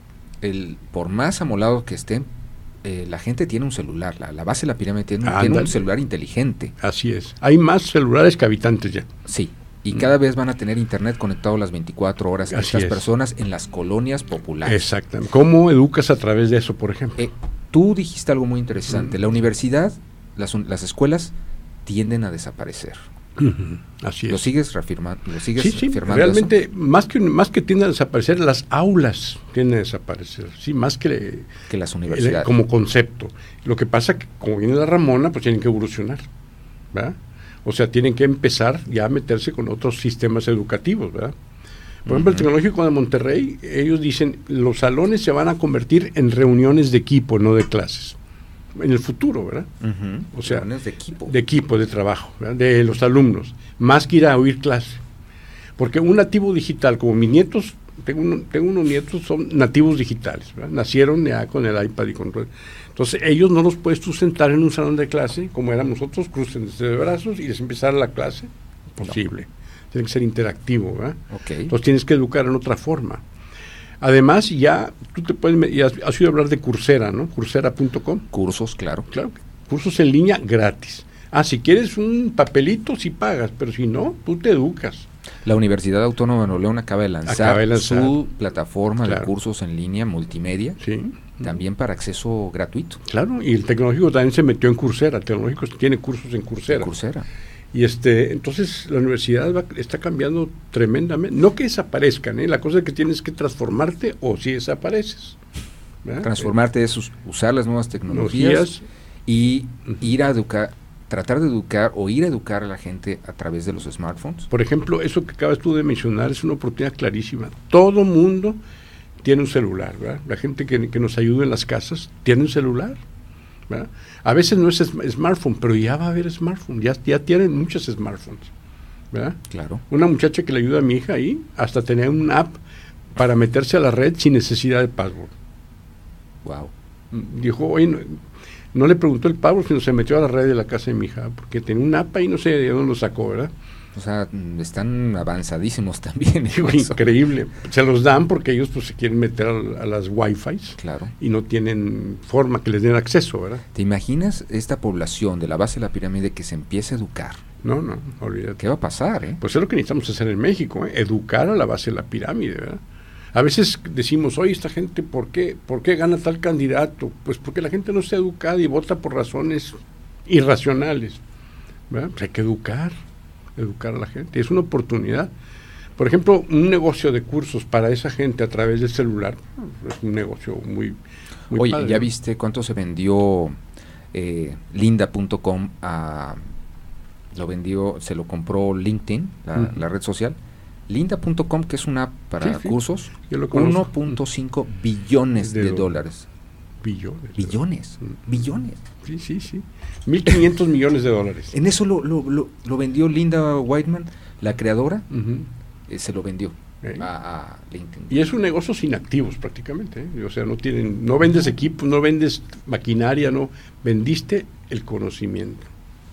por más amolado que estén, la gente tiene un celular, la base de la pirámide tiene un celular inteligente. Así es, hay más celulares que habitantes ya. Sí, y cada vez van a tener internet conectado las 24 horas. Estas personas en las colonias populares. Exactamente. ¿Cómo educas a través de eso, por ejemplo? Tú dijiste algo muy interesante. La universidad, las escuelas tienden a desaparecer. Así es. ¿Lo sigues reafirmando? Sí, realmente, eso? más que tienden a desaparecer, las aulas tienden a desaparecer, sí, más que las universidades. Como concepto. Lo que pasa que, como viene la Ramona, pues tienen que evolucionar, ¿verdad? O sea, tienen que empezar ya a meterse con otros sistemas educativos, ¿verdad? Por ejemplo, el Tecnológico de Monterrey, ellos dicen, los salones se van a convertir en reuniones de equipo, no de clases. En el futuro, ¿verdad? O sea, de equipo, de trabajo, ¿verdad? De los alumnos, más que ir a oír clase. Porque un nativo digital, como mis nietos, tengo unos nietos, son nativos digitales, ¿verdad? Nacieron ya con el iPad y con todo. Entonces, ellos no los puedes tú sentar en un salón de clase, como éramos nosotros, crucense de brazos y les empezar la clase. Imposible. Tiene que ser interactivo, ¿verdad? Entonces, tienes que educar en otra forma. Además, ya tú te puedes, ya has oído hablar de Coursera, ¿no? Coursera.com. Cursos, claro. Claro, cursos en línea gratis. Si quieres un papelito, sí pagas, pero si no, tú te educas. La Universidad Autónoma de Nuevo León acaba de lanzar su plataforma de cursos en línea multimedia, también para acceso gratuito. Claro, y el Tecnológico también se metió en Coursera. El Tecnológico tiene cursos en Coursera. Y entonces la universidad está cambiando tremendamente. No que desaparezcan, la cosa es que tienes que transformarte o si desapareces. ¿Verdad? Transformarte es usar las nuevas tecnologías y ir a educar, tratar de educar o ir a educar a la gente a través de los smartphones. Por ejemplo, eso que acabas tú de mencionar es una oportunidad clarísima. Todo mundo tiene un celular, ¿verdad? La gente que nos ayuda en las casas tiene un celular, ¿verdad? A veces no es smartphone, pero ya va a haber smartphone, ya tienen muchos smartphones, ¿verdad? Claro. Una muchacha que le ayuda a mi hija ahí, hasta tener un app para meterse a la red sin necesidad de password. Wow. Dijo, oye, No le preguntó el pavo, sino se metió a la red de la casa de mi hija, porque tenía un app y no sé de dónde lo sacó, ¿verdad? O sea, están avanzadísimos también. Increíble. Se los dan porque ellos pues se quieren meter a las Wi-Fi. Claro. Y no tienen forma que les den acceso, ¿verdad? ¿Te imaginas esta población de la base de la pirámide que se empiece a educar? No, olvídate. ¿Qué va a pasar, Pues es lo que necesitamos hacer en México, educar a la base de la pirámide, ¿verdad? A veces decimos, oye, esta gente, ¿por qué gana tal candidato? Pues porque la gente no está educada y vota por razones irracionales, ¿verdad? Pues hay que educar a la gente. Es una oportunidad. Por ejemplo, un negocio de cursos para esa gente a través del celular es un negocio muy Oye, padre, ¿ya ¿no? viste cuánto se vendió Lynda.com se lo compró LinkedIn, la red social? Lynda.com, que es una app para cursos, yo lo conozco. 1.5 billones de dólares. Billones. Billones. Sí. 1.500 millones de dólares. En eso lo vendió Lynda Whiteman, la creadora, se lo vendió a LinkedIn. Y es un negocio sin activos prácticamente, ¿eh? O sea, no vendes equipos, no vendes maquinaria, no vendiste el conocimiento.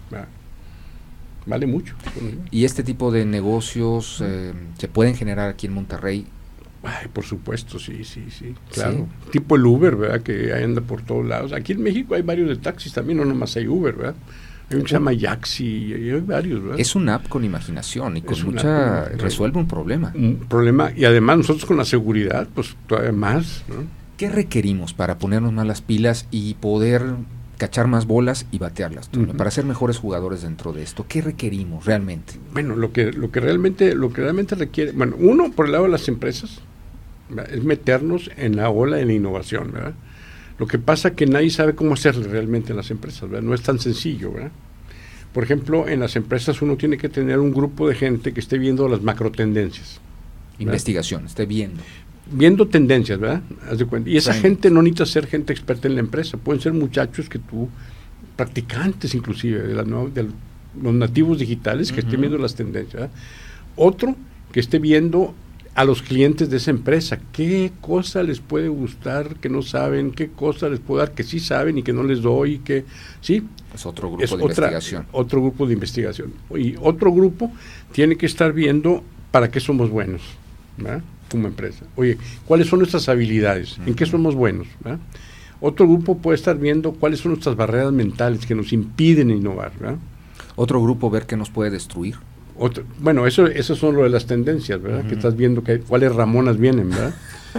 Vale mucho. ¿Y este tipo de negocios se pueden generar aquí en Monterrey? Ay, por supuesto, sí, claro. ¿Sí? Tipo el Uber, ¿verdad? Que anda por todos lados. Aquí en México hay varios de taxis también, no nomás hay Uber, ¿verdad? Hay un que se llama Yaxi, y hay varios, ¿verdad? Es una app con imaginación y con resuelve un problema. Un problema, y además nosotros con la seguridad, pues todavía más, ¿no? ¿Qué requerimos para ponernos más las pilas y poder cachar más bolas y batearlas, para ser mejores jugadores dentro de esto? ¿Qué requerimos realmente? Bueno, lo que realmente requiere, bueno, uno, por el lado de las empresas, ¿verdad? Es meternos en la ola de la innovación, ¿verdad? Lo que pasa es que nadie sabe cómo hacerle realmente en las empresas, ¿verdad? No es tan sencillo, ¿verdad? Por ejemplo, en las empresas uno tiene que tener un grupo de gente que esté viendo las macro tendencias. Investigación, esté viendo tendencias, ¿verdad? Haz de cuenta. Y esa gente no necesita ser gente experta en la empresa, pueden ser muchachos que practicantes inclusive, de los nativos digitales que estén viendo las tendencias, ¿verdad? Otro, que esté viendo a los clientes de esa empresa, qué cosa les puede gustar que no saben, qué cosa les puedo dar que sí saben y que no les doy, que sí. Es otro grupo de investigación. Otro grupo de investigación. Y otro grupo tiene que estar viendo para qué somos buenos, ¿verdad? Como empresa. Oye, ¿cuáles son nuestras habilidades? ¿En qué somos buenos? ¿Verdad? Otro grupo puede estar viendo cuáles son nuestras barreras mentales que nos impiden innovar, ¿verdad? Otro grupo ver qué nos puede destruir. Bueno, eso son lo de las tendencias, ¿verdad? Que estás viendo cuáles Ramonas vienen, ¿verdad?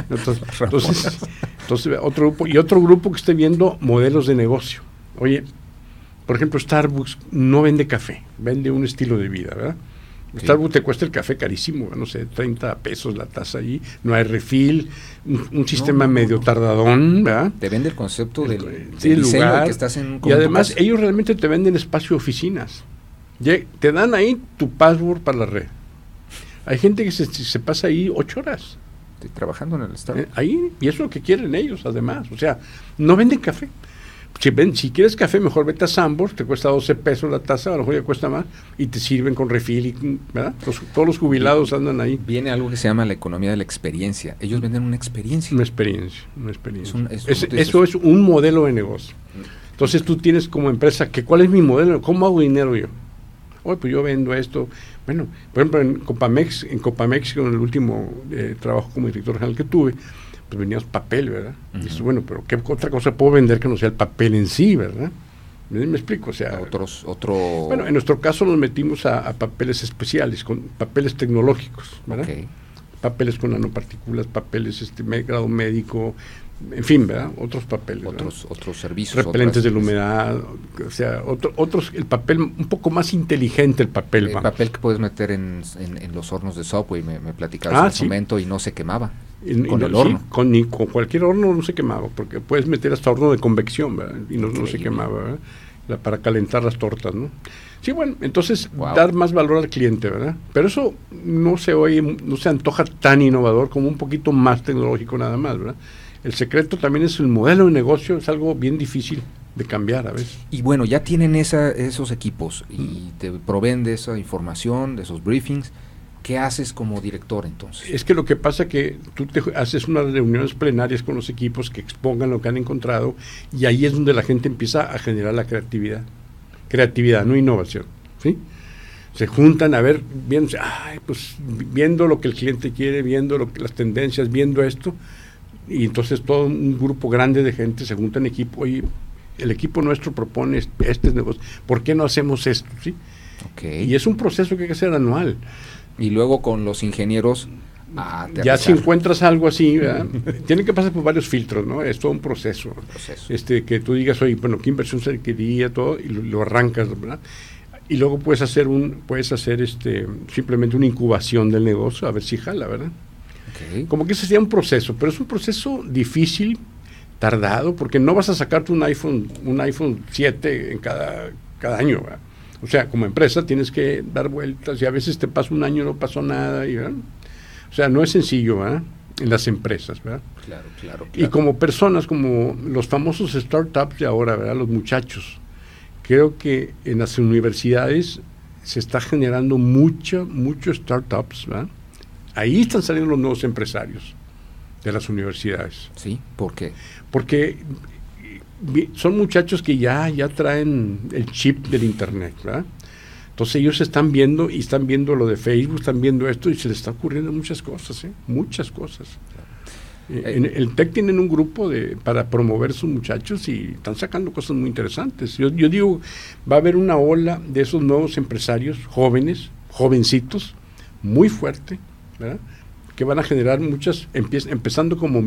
Entonces otro grupo que esté viendo modelos de negocio. Oye, por ejemplo, Starbucks no vende café, vende un estilo de vida, ¿verdad? Sí. Starbucks te cuesta el café carísimo, no sé, 30 pesos la taza allí, no hay refill, un sistema medio tardadón, ¿verdad? Te vende el concepto del diseño lugar, que estás en. Y además ellos realmente te venden espacio de oficinas. Te dan ahí tu password para la red. Hay gente que se pasa ahí 8 horas. Estoy trabajando en el Starbucks. Ahí, y eso es lo que quieren ellos, además. O sea, no venden café. Si quieres café, mejor vete a Sambors, te cuesta 12 pesos la taza, a lo mejor ya cuesta más, y te sirven con refill, ¿verdad? Todos los jubilados andan ahí. Viene algo que se llama la economía de la experiencia. Ellos venden una experiencia. Una experiencia. Eso es un modelo de negocio. Entonces tú tienes como empresa, ¿cuál es mi modelo? ¿Cómo hago dinero yo? Oye, pues yo vendo esto. Bueno, por ejemplo, en Copamex, con el último trabajo como director general que tuve, pues veníamos papel, ¿verdad? Y dices, bueno, pero ¿qué otra cosa puedo vender que no sea el papel en sí, ¿verdad? ¿Me explico? O sea, bueno, en nuestro caso nos metimos a papeles especiales, con papeles tecnológicos, ¿verdad? Okay. Papeles con nanopartículas, papeles grado médico, en fin, ¿verdad? Otros papeles. Otros servicios. Repelentes de la humedad, o sea, el papel un poco más inteligente, el papel. El papel que puedes meter en los hornos de Subway, me platicabas en ese momento, y no se quemaba. Con el horno. Sí, con cualquier horno no se quemaba, porque puedes meter hasta horno de convección, ¿verdad? Y no se quemaba, ¿verdad? Para calentar las tortas, ¿no? Sí, bueno, entonces dar más valor al cliente, ¿verdad? Pero eso no se antoja tan innovador como un poquito más tecnológico nada más, ¿verdad? El secreto también es el modelo de negocio, es algo bien difícil de cambiar a veces. Y bueno, ya tienen esos equipos y te proveen de esa información, de esos briefings. ¿Qué haces como director entonces? Es que lo que pasa que tú haces unas reuniones plenarias con los equipos que expongan lo que han encontrado, y ahí es donde la gente empieza a generar la creatividad, no innovación, ¿sí? Se juntan a ver, viendo lo que el cliente quiere, viendo las tendencias, viendo esto, y entonces todo un grupo grande de gente se junta en equipo, y el equipo nuestro propone este negocio, ¿por qué no hacemos esto? ¿Sí? Okay. Y es un proceso que hay que hacer anual. Y luego con los ingenieros ya si encuentras algo así, tiene que pasar por varios filtros, ¿no? Es todo un proceso. Que tú digas, oye, bueno, qué inversión se requería, todo, y lo arrancas, ¿verdad? Y luego puedes hacer simplemente una incubación del negocio, a ver si jala, ¿verdad? Okay. Como que ese sería un proceso, pero es un proceso difícil, tardado, porque no vas a sacarte un iPhone 7 en cada año, ¿verdad? O sea, como empresa tienes que dar vueltas, y a veces te pasa un año y no pasó nada, ¿verdad? O sea, no es sencillo, ¿verdad? En las empresas, ¿verdad? Claro. Y como personas, como los famosos startups de ahora, ¿verdad? Los muchachos, creo que en las universidades se está generando muchos startups, ¿verdad? Ahí están saliendo los nuevos empresarios de las universidades. Sí, ¿por qué? Porque son muchachos que ya traen el chip del internet, ¿verdad? Entonces ellos están viendo lo de Facebook, están viendo esto, y se les está ocurriendo muchas cosas, muchas cosas. En el TEC tienen un grupo para promover sus muchachos, y están sacando cosas muy interesantes. Yo digo, va a haber una ola de esos nuevos empresarios jóvenes, jovencitos, muy fuerte, ¿verdad? Que van a generar muchas, empezando como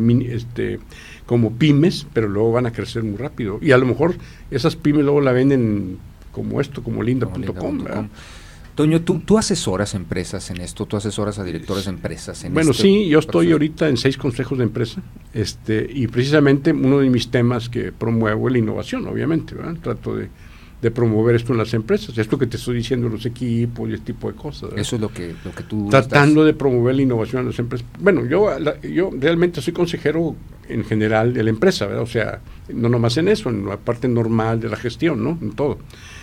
pymes, pero luego van a crecer muy rápido. Y a lo mejor esas pymes luego la venden como linda.com. Toño, ¿tú asesoras empresas en esto? ¿Tú asesoras a directores de empresas en Bueno, sí, yo estoy ahorita en 6 consejos de empresa, y precisamente uno de mis temas que promuevo es la innovación, obviamente, ¿verdad? Trato de promover esto en las empresas, esto que te estoy diciendo, los equipos y este tipo de cosas, ¿verdad? Eso es lo que tú tratando de promover la innovación en las empresas. Bueno, yo realmente soy consejero en general de la empresa, ¿verdad? O sea, no nomás en eso, en la parte normal de la gestión, ¿no? En todo.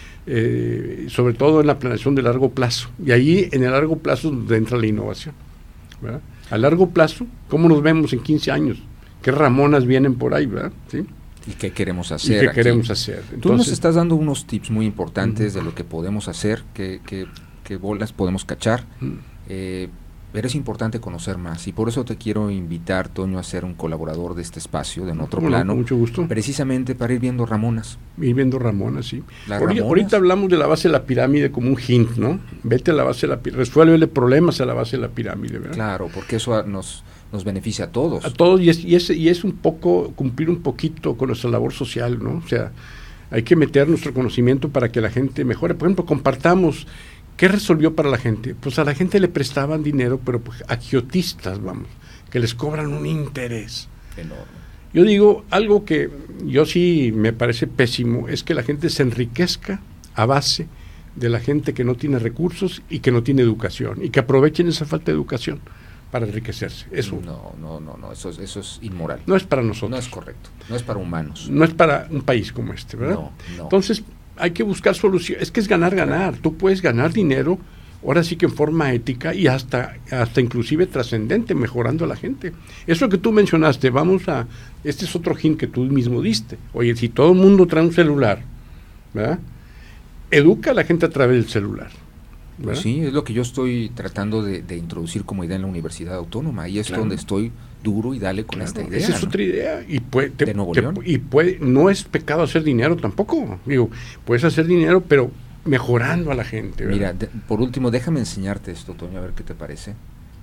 Sobre todo en la planeación de largo plazo. Y ahí, en el largo plazo, es donde entra la innovación, ¿verdad? A largo plazo, ¿cómo nos vemos en 15 años? ¿Qué Ramonas vienen por ahí, verdad? ¿Sí? ¿Y qué queremos hacer? Entonces, tú nos estás dando unos tips muy importantes de lo que podemos hacer, qué bolas podemos cachar, pero es importante conocer más, y por eso te quiero invitar, Toño, a ser un colaborador de este espacio, de En Otro Plano, con mucho gusto. Precisamente para ir viendo Ramonas. Sí. Ahorita hablamos de la base de la pirámide como un hint, ¿no? Vete a la base de la pirámide, resuélvele problemas a la base de la pirámide, ¿verdad? Claro, porque eso nos beneficia a todos. A todos, y es un poco, cumplir un poquito con nuestra labor social, ¿no? O sea, hay que meter nuestro conocimiento para que la gente mejore. Por ejemplo, compartamos. ¿Qué resolvió para la gente? Pues a la gente le prestaban dinero, pero pues agiotistas, que les cobran un interés enorme. Yo digo, algo que yo sí me parece pésimo, es que la gente se enriquezca a base de la gente que no tiene recursos y que no tiene educación, y que aprovechen esa falta de educación para enriquecerse. Eso No, eso es inmoral. No es para nosotros. No es correcto, no es para humanos. No es para un país como este, ¿verdad? No. Entonces, hay que buscar soluciones. Es que es ganar. Tú puedes ganar dinero, ahora sí que en forma ética, y hasta inclusive trascendente, mejorando a la gente. Eso que tú mencionaste, este es otro hint que tú mismo diste. Oye, si todo el mundo trae un celular, ¿verdad? Educa a la gente a través del celular. Pues sí, es lo que yo estoy tratando de introducir como idea en la Universidad Autónoma, y es donde estoy duro y dale con esta idea. Esa es otra idea, y de Nuevo León. No es pecado hacer dinero tampoco. Digo, puedes hacer dinero, pero mejorando a la gente, ¿verdad? Mira, por último, déjame enseñarte esto, Toño, a ver qué te parece.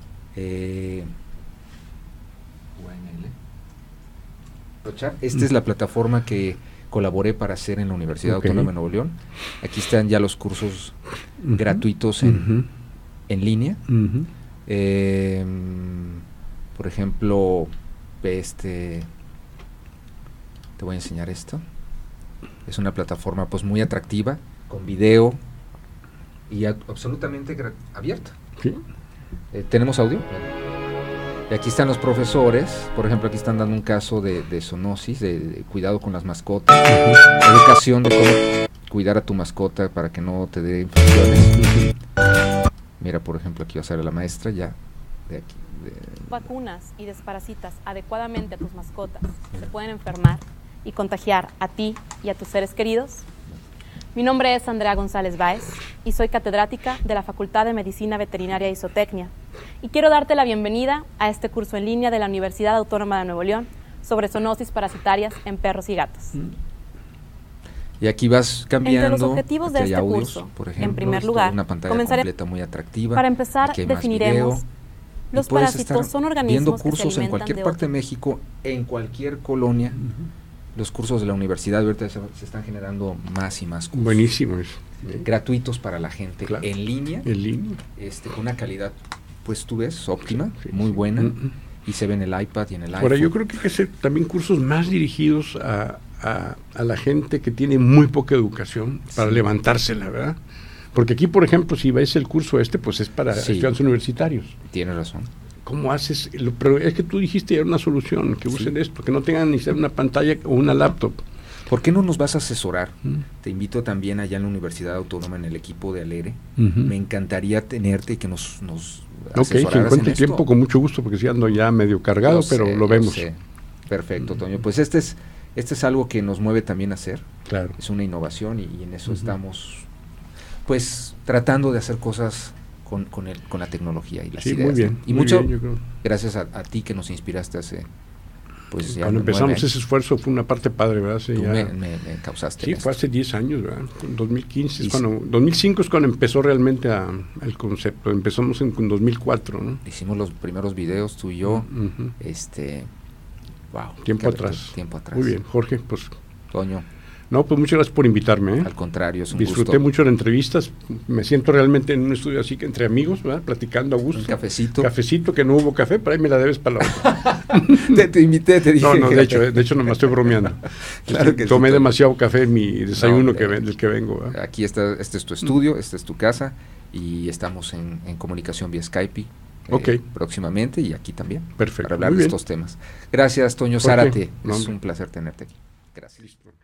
Esta es la plataforma que colaboré para hacer en la Universidad Autónoma de Nuevo León. Aquí están ya los cursos gratuitos en línea. Por ejemplo, te voy a enseñar esto. Es una plataforma pues muy atractiva, con video y absolutamente abierta. ¿Sí? ¿Tenemos audio? Y aquí están los profesores. Por ejemplo, aquí están dando un caso de zoonosis, de cuidado con las mascotas, educación de cómo cuidar a tu mascota para que no te dé infecciones. Mira, por ejemplo, aquí va a ser la maestra ya de aquí. Vacunas y desparasitas adecuadamente a tus mascotas se pueden enfermar y contagiar a ti y a tus seres queridos. Mi nombre es Andrea González Báez y soy catedrática de la Facultad de Medicina Veterinaria y Zootecnia y quiero darte la bienvenida a este curso en línea de la Universidad Autónoma de Nuevo León sobre zoonosis parasitarias en perros y gatos. Y aquí vas cambiando. Entre los objetivos de hay este audios, curso, por ejemplo, en primer lugar, una pantalla comenzaré completa muy atractiva. para empezar, aquí hay más definiremos video, los y puedes parásitos estar son viendo organismos que se cursos en alimentan cualquier de parte de otros. México, en cualquier colonia. Los cursos de la universidad ahorita se están generando más y más cursos. Buenísimo eso. Gratuitos para la gente, Claro. en línea, En línea. con una calidad, pues tú ves, óptima, Sí, muy sí. buena, y se ve en el iPad y en el iPhone. Ahora, yo creo que hay que hacer también cursos más dirigidos a la gente que tiene muy poca educación para Sí. levantársela, ¿verdad? Porque aquí, por ejemplo, si ves el curso pues es para Sí. estudiantes universitarios. Tienes razón. ¿Cómo haces? Pero es que tú dijiste ya una solución, que usen esto, que no tengan ni siquiera una pantalla o una laptop. ¿Por qué no nos vas a asesorar? Te invito también allá en la Universidad Autónoma, en el equipo de Alere. Me encantaría tenerte y que nos Ok, si asesoraras encuentro en esto. tiempo, con mucho gusto, porque sí ando ya medio cargado, Lo pero sé, lo vemos. sé. Perfecto, Toño. Pues este es algo que nos mueve también a hacer. Claro. Es una innovación y en eso estamos, pues, tratando de hacer cosas con la tecnología y las Sí, ideas. muy bien. ¿no? Y muy mucho bien, yo creo. gracias a ti que nos inspiraste hace, pues ya Cuando 9 empezamos años. ese esfuerzo fue una parte padre, ¿verdad? Tú me causaste Sí, en fue esto. hace 10 años, ¿verdad? En 2015 Y es cuando, 2005 es cuando empezó realmente el concepto. Empezamos en 2004, ¿no? Hicimos los primeros videos, tú y yo, Ujú. wow. Tiempo qué atrás. Tiempo atrás. Muy bien, Jorge, pues Toño, no, pues muchas gracias por invitarme, ¿eh? al contrario, es un Disfruté gusto. mucho las entrevistas, me siento realmente en un estudio así que entre amigos, ¿verdad? Platicando a gusto. Un cafecito. Cafecito, que no hubo café, pero ahí me la debes para la otra. te invité, te dije. No, de hecho no me estoy bromeando. Claro que sí, Tomé Toño. demasiado café en mi desayuno No, del que vengo, ¿verdad? Aquí está, este es tu estudio, esta es tu casa y estamos en comunicación vía Skype Ok. próximamente y aquí también. Perfecto, Para hablar muy de bien. estos temas. Gracias, Toño Jorge, Zárate. no, Es hombre. un placer tenerte aquí. Gracias. Listo.